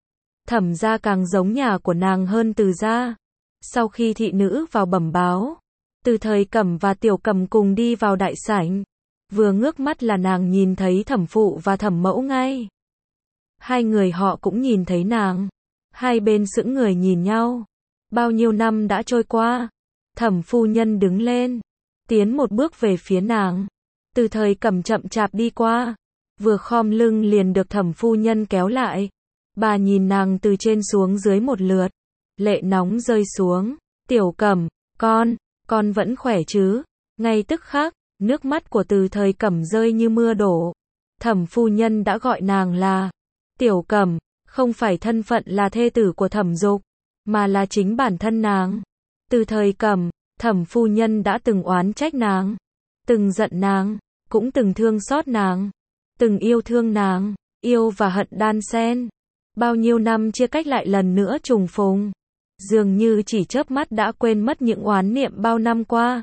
Thẩm gia càng giống nhà của nàng hơn Từ gia. Sau khi thị nữ vào bẩm báo, Từ Thời Cẩm và Tiểu Cẩm cùng đi vào đại sảnh. Vừa ngước mắt là nàng nhìn thấy Thẩm phụ và Thẩm mẫu ngay. Hai người họ cũng nhìn thấy nàng. Hai bên sững người nhìn nhau. Bao nhiêu năm đã trôi qua. Thẩm phu nhân đứng lên, tiến một bước về phía nàng. Từ Thời Cẩm chậm chạp đi qua, vừa khom lưng liền được Thẩm phu nhân kéo lại. Bà nhìn nàng từ trên xuống dưới một lượt, lệ nóng rơi xuống. Tiểu Cẩm, con vẫn khỏe chứ? Ngay tức khắc, nước mắt của Từ Thời Cẩm rơi như mưa đổ. Thẩm phu nhân đã gọi nàng là Tiểu Cẩm, không phải thân phận là thê tử của Thẩm Dục, mà là chính bản thân nàng. Từ Thời Cẩm, Thẩm phu nhân đã từng oán trách nàng, từng giận nàng, cũng từng thương xót nàng, từng yêu thương nàng, yêu và hận đan xen. Bao nhiêu năm chia cách lại lần nữa trùng phùng, dường như chỉ chớp mắt đã quên mất những oán niệm bao năm qua.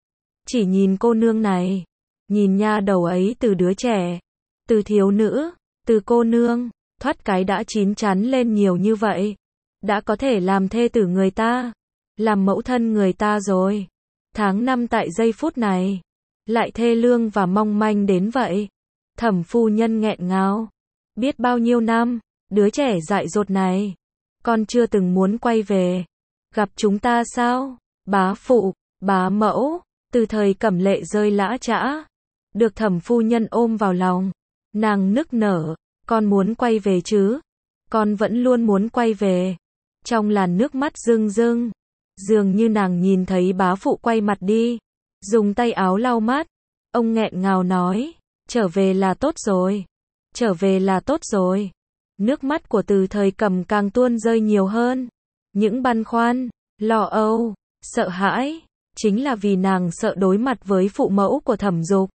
Chỉ nhìn cô nương này, nhìn nha đầu ấy từ đứa trẻ, từ thiếu nữ, từ cô nương, thoát cái đã chín chắn lên nhiều như vậy. Đã có thể làm thê tử người ta, làm mẫu thân người ta rồi. Tháng năm tại giây phút này, lại thê lương và mong manh đến vậy. Thẩm phu nhân nghẹn ngào. Biết bao nhiêu năm, đứa trẻ dại dột này, con chưa từng muốn quay về. Gặp chúng ta sao? Bá phụ, bá mẫu, Từ Thời Cẩm lệ rơi lã chã. Được Thẩm phu nhân ôm vào lòng, nàng nức nở, con muốn quay về chứ? Con vẫn luôn muốn quay về. Trong làn nước mắt rưng rưng, dường như nàng nhìn thấy bá phụ quay mặt đi, dùng tay áo lau mắt. Ông nghẹn ngào nói, trở về là tốt rồi, trở về là tốt rồi. Nước mắt của Từ Thời Cẩm càng tuôn rơi nhiều hơn. Những băn khoăn, lo âu, sợ hãi, chính là vì nàng sợ đối mặt với phụ mẫu của Thẩm Dục.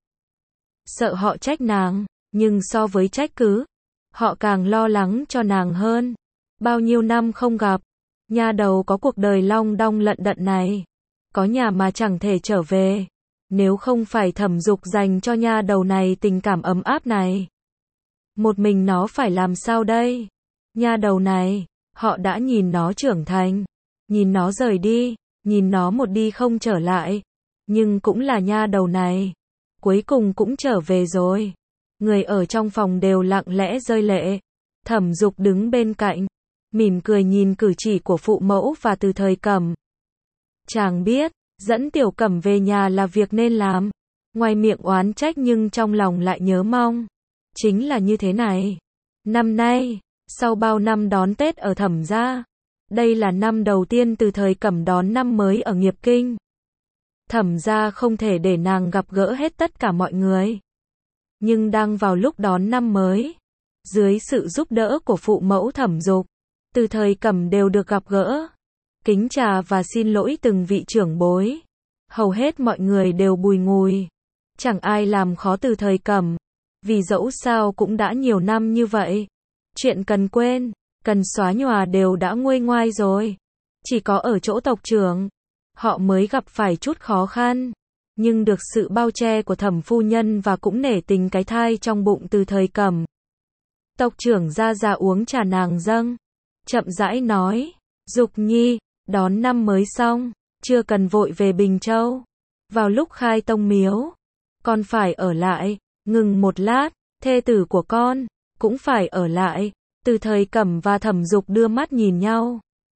Sợ họ trách nàng, nhưng so với trách cứ, họ càng lo lắng cho nàng hơn. Bao nhiêu năm không gặp, nha đầu có cuộc đời long đong lận đận này, có nhà mà chẳng thể trở về. Nếu không phải Thẩm Dục dành cho nha đầu này tình cảm ấm áp này, một mình nó phải làm sao đây? Nha đầu này, họ đã nhìn nó trưởng thành, nhìn nó rời đi, nhìn nó một đi không trở lại. Nhưng cũng là nha đầu này, cuối cùng cũng trở về rồi. Người ở trong phòng đều lặng lẽ rơi lệ. Thẩm Dục đứng bên cạnh, mỉm cười nhìn cử chỉ của phụ mẫu và Từ Thời Cẩm. Chàng biết, dẫn Tiểu Cẩm về nhà là việc nên làm. Ngoài miệng oán trách nhưng trong lòng lại nhớ mong. Chính là như thế này. Năm nay, sau bao năm đón Tết ở Thẩm gia, đây là năm đầu tiên Từ Thời Cẩm đón năm mới ở Nghiệp Kinh. Thẩm gia không thể để nàng gặp gỡ hết tất cả mọi người. Nhưng đang vào lúc đón năm mới, dưới sự giúp đỡ của phụ mẫu Thẩm Dục, Từ Thời Cẩm đều được gặp gỡ, kính trà và xin lỗi từng vị trưởng bối. Hầu hết mọi người đều bùi ngùi, chẳng ai làm khó Từ Thời Cẩm, vì dẫu sao cũng đã nhiều năm như vậy. Chuyện cần quên, cần xóa nhòa đều đã nguôi ngoai rồi. Chỉ có ở chỗ tộc trưởng, họ mới gặp phải chút khó khăn. Nhưng được sự bao che của Thẩm phu nhân và cũng nể tình cái thai trong bụng Từ Thời Cẩm. Tộc trưởng ra uống trà nàng dâng, chậm rãi nói, Dục nhi, đón năm mới xong, chưa cần vội về Bình Châu. Vào lúc khai tông miếu, con phải ở lại, ngừng một lát, thê tử của con, cũng phải ở lại. Từ Thời Cẩm và Thẩm Dục đưa mắt nhìn nhau.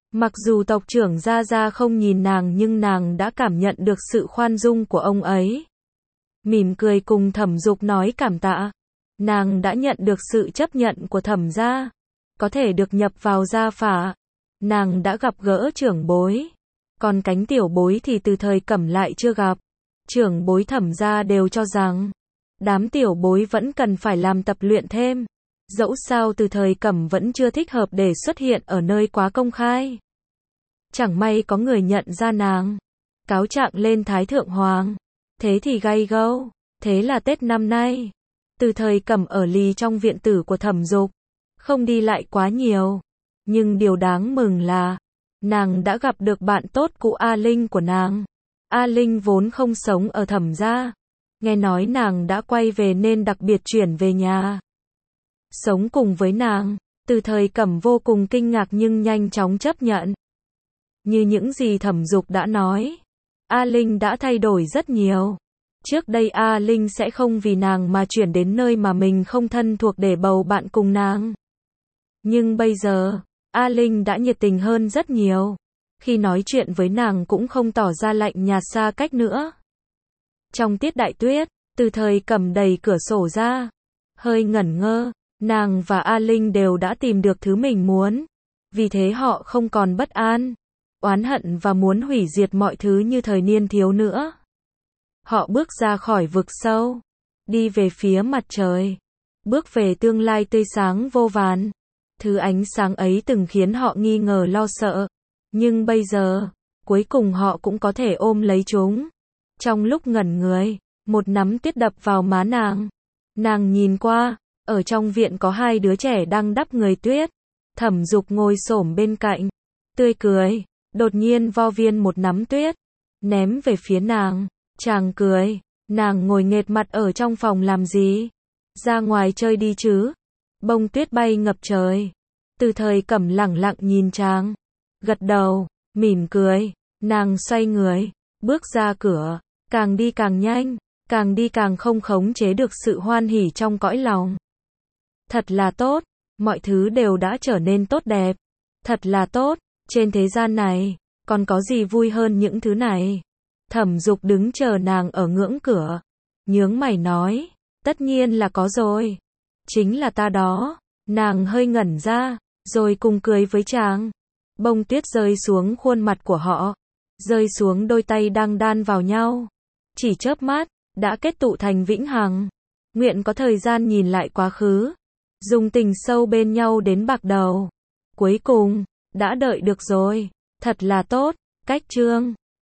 Mặc dù tộc trưởng Gia Gia không nhìn nàng nhưng nàng đã cảm nhận được sự khoan dung của ông ấy. Mỉm cười cùng Thẩm Dục nói cảm tạ. Nàng đã nhận được sự chấp nhận của Thẩm gia, có thể được nhập vào gia phả. Nàng đã gặp gỡ trưởng bối, còn cánh tiểu bối thì từ thời Cẩm lại chưa gặp. Trưởng bối Thẩm gia đều cho rằng đám tiểu bối vẫn cần phải làm tập luyện thêm. Dẫu sao từ thời Cẩm vẫn chưa thích hợp để xuất hiện ở nơi quá công khai. Chẳng may có người nhận ra nàng, cáo trạng lên Thái Thượng Hoàng. Thế thì gay go. Thế là Tết năm nay, từ thời Cẩm ở lì trong viện tử của Thẩm Dục, không đi lại quá nhiều. Nhưng điều đáng mừng là, nàng đã gặp được bạn tốt cũ A Linh của nàng. A Linh vốn không sống ở Thẩm gia. Nghe nói nàng đã quay về nên đặc biệt chuyển về nhà sống cùng với nàng. Từ thời Cẩm vô cùng kinh ngạc nhưng nhanh chóng chấp nhận. Như những gì Thẩm Dục đã nói, A Linh đã thay đổi rất nhiều. Trước đây A Linh sẽ không vì nàng mà chuyển đến nơi mà mình không thân thuộc để bầu bạn cùng nàng. Nhưng bây giờ, A Linh đã nhiệt tình hơn rất nhiều. Khi nói chuyện với nàng cũng không tỏ ra lạnh nhạt xa cách nữa. Trong tiết đại tuyết, từ thời Cẩm đẩy cửa sổ ra, hơi ngẩn ngơ, nàng và A Linh đều đã tìm được thứ mình muốn. Vì thế họ không còn bất an, oán hận và muốn hủy diệt mọi thứ như thời niên thiếu nữa. Họ bước ra khỏi vực sâu, đi về phía mặt trời, bước về tương lai tươi sáng vô vàn. Thứ ánh sáng ấy từng khiến họ nghi ngờ lo sợ, nhưng bây giờ, cuối cùng họ cũng có thể ôm lấy chúng. Trong lúc ngẩn người, một nắm tuyết đập vào má nàng. Nàng nhìn qua, ở trong viện có hai đứa trẻ đang đắp người tuyết. Thẩm Dục ngồi xổm bên cạnh, tươi cười, đột nhiên vo viên một nắm tuyết, ném về phía nàng. Chàng cười, nàng ngồi nghệt mặt ở trong phòng làm gì? Ra ngoài chơi đi chứ? Bông tuyết bay ngập trời. Từ thời Cẩm lẳng lặng nhìn chàng, gật đầu, mỉm cười. Nàng xoay người, bước ra cửa, càng đi càng nhanh, càng đi càng không khống chế được sự hoan hỉ trong cõi lòng. Thật là tốt, mọi thứ đều đã trở nên tốt đẹp. Thật là tốt, trên thế gian này, còn có gì vui hơn những thứ này? Thẩm Dục đứng chờ nàng ở ngưỡng cửa, nhướng mày nói, tất nhiên là có rồi. Chính là ta đó. Nàng hơi ngẩn ra, rồi cùng cười với chàng. Bông tuyết rơi xuống khuôn mặt của họ, rơi xuống đôi tay đang đan vào nhau. Chỉ chớp mắt, đã kết tụ thành vĩnh hằng. Nguyện có thời gian nhìn lại quá khứ, dùng tình sâu bên nhau đến bạc đầu. Cuối cùng, đã đợi được rồi. Thật là tốt. Cách chương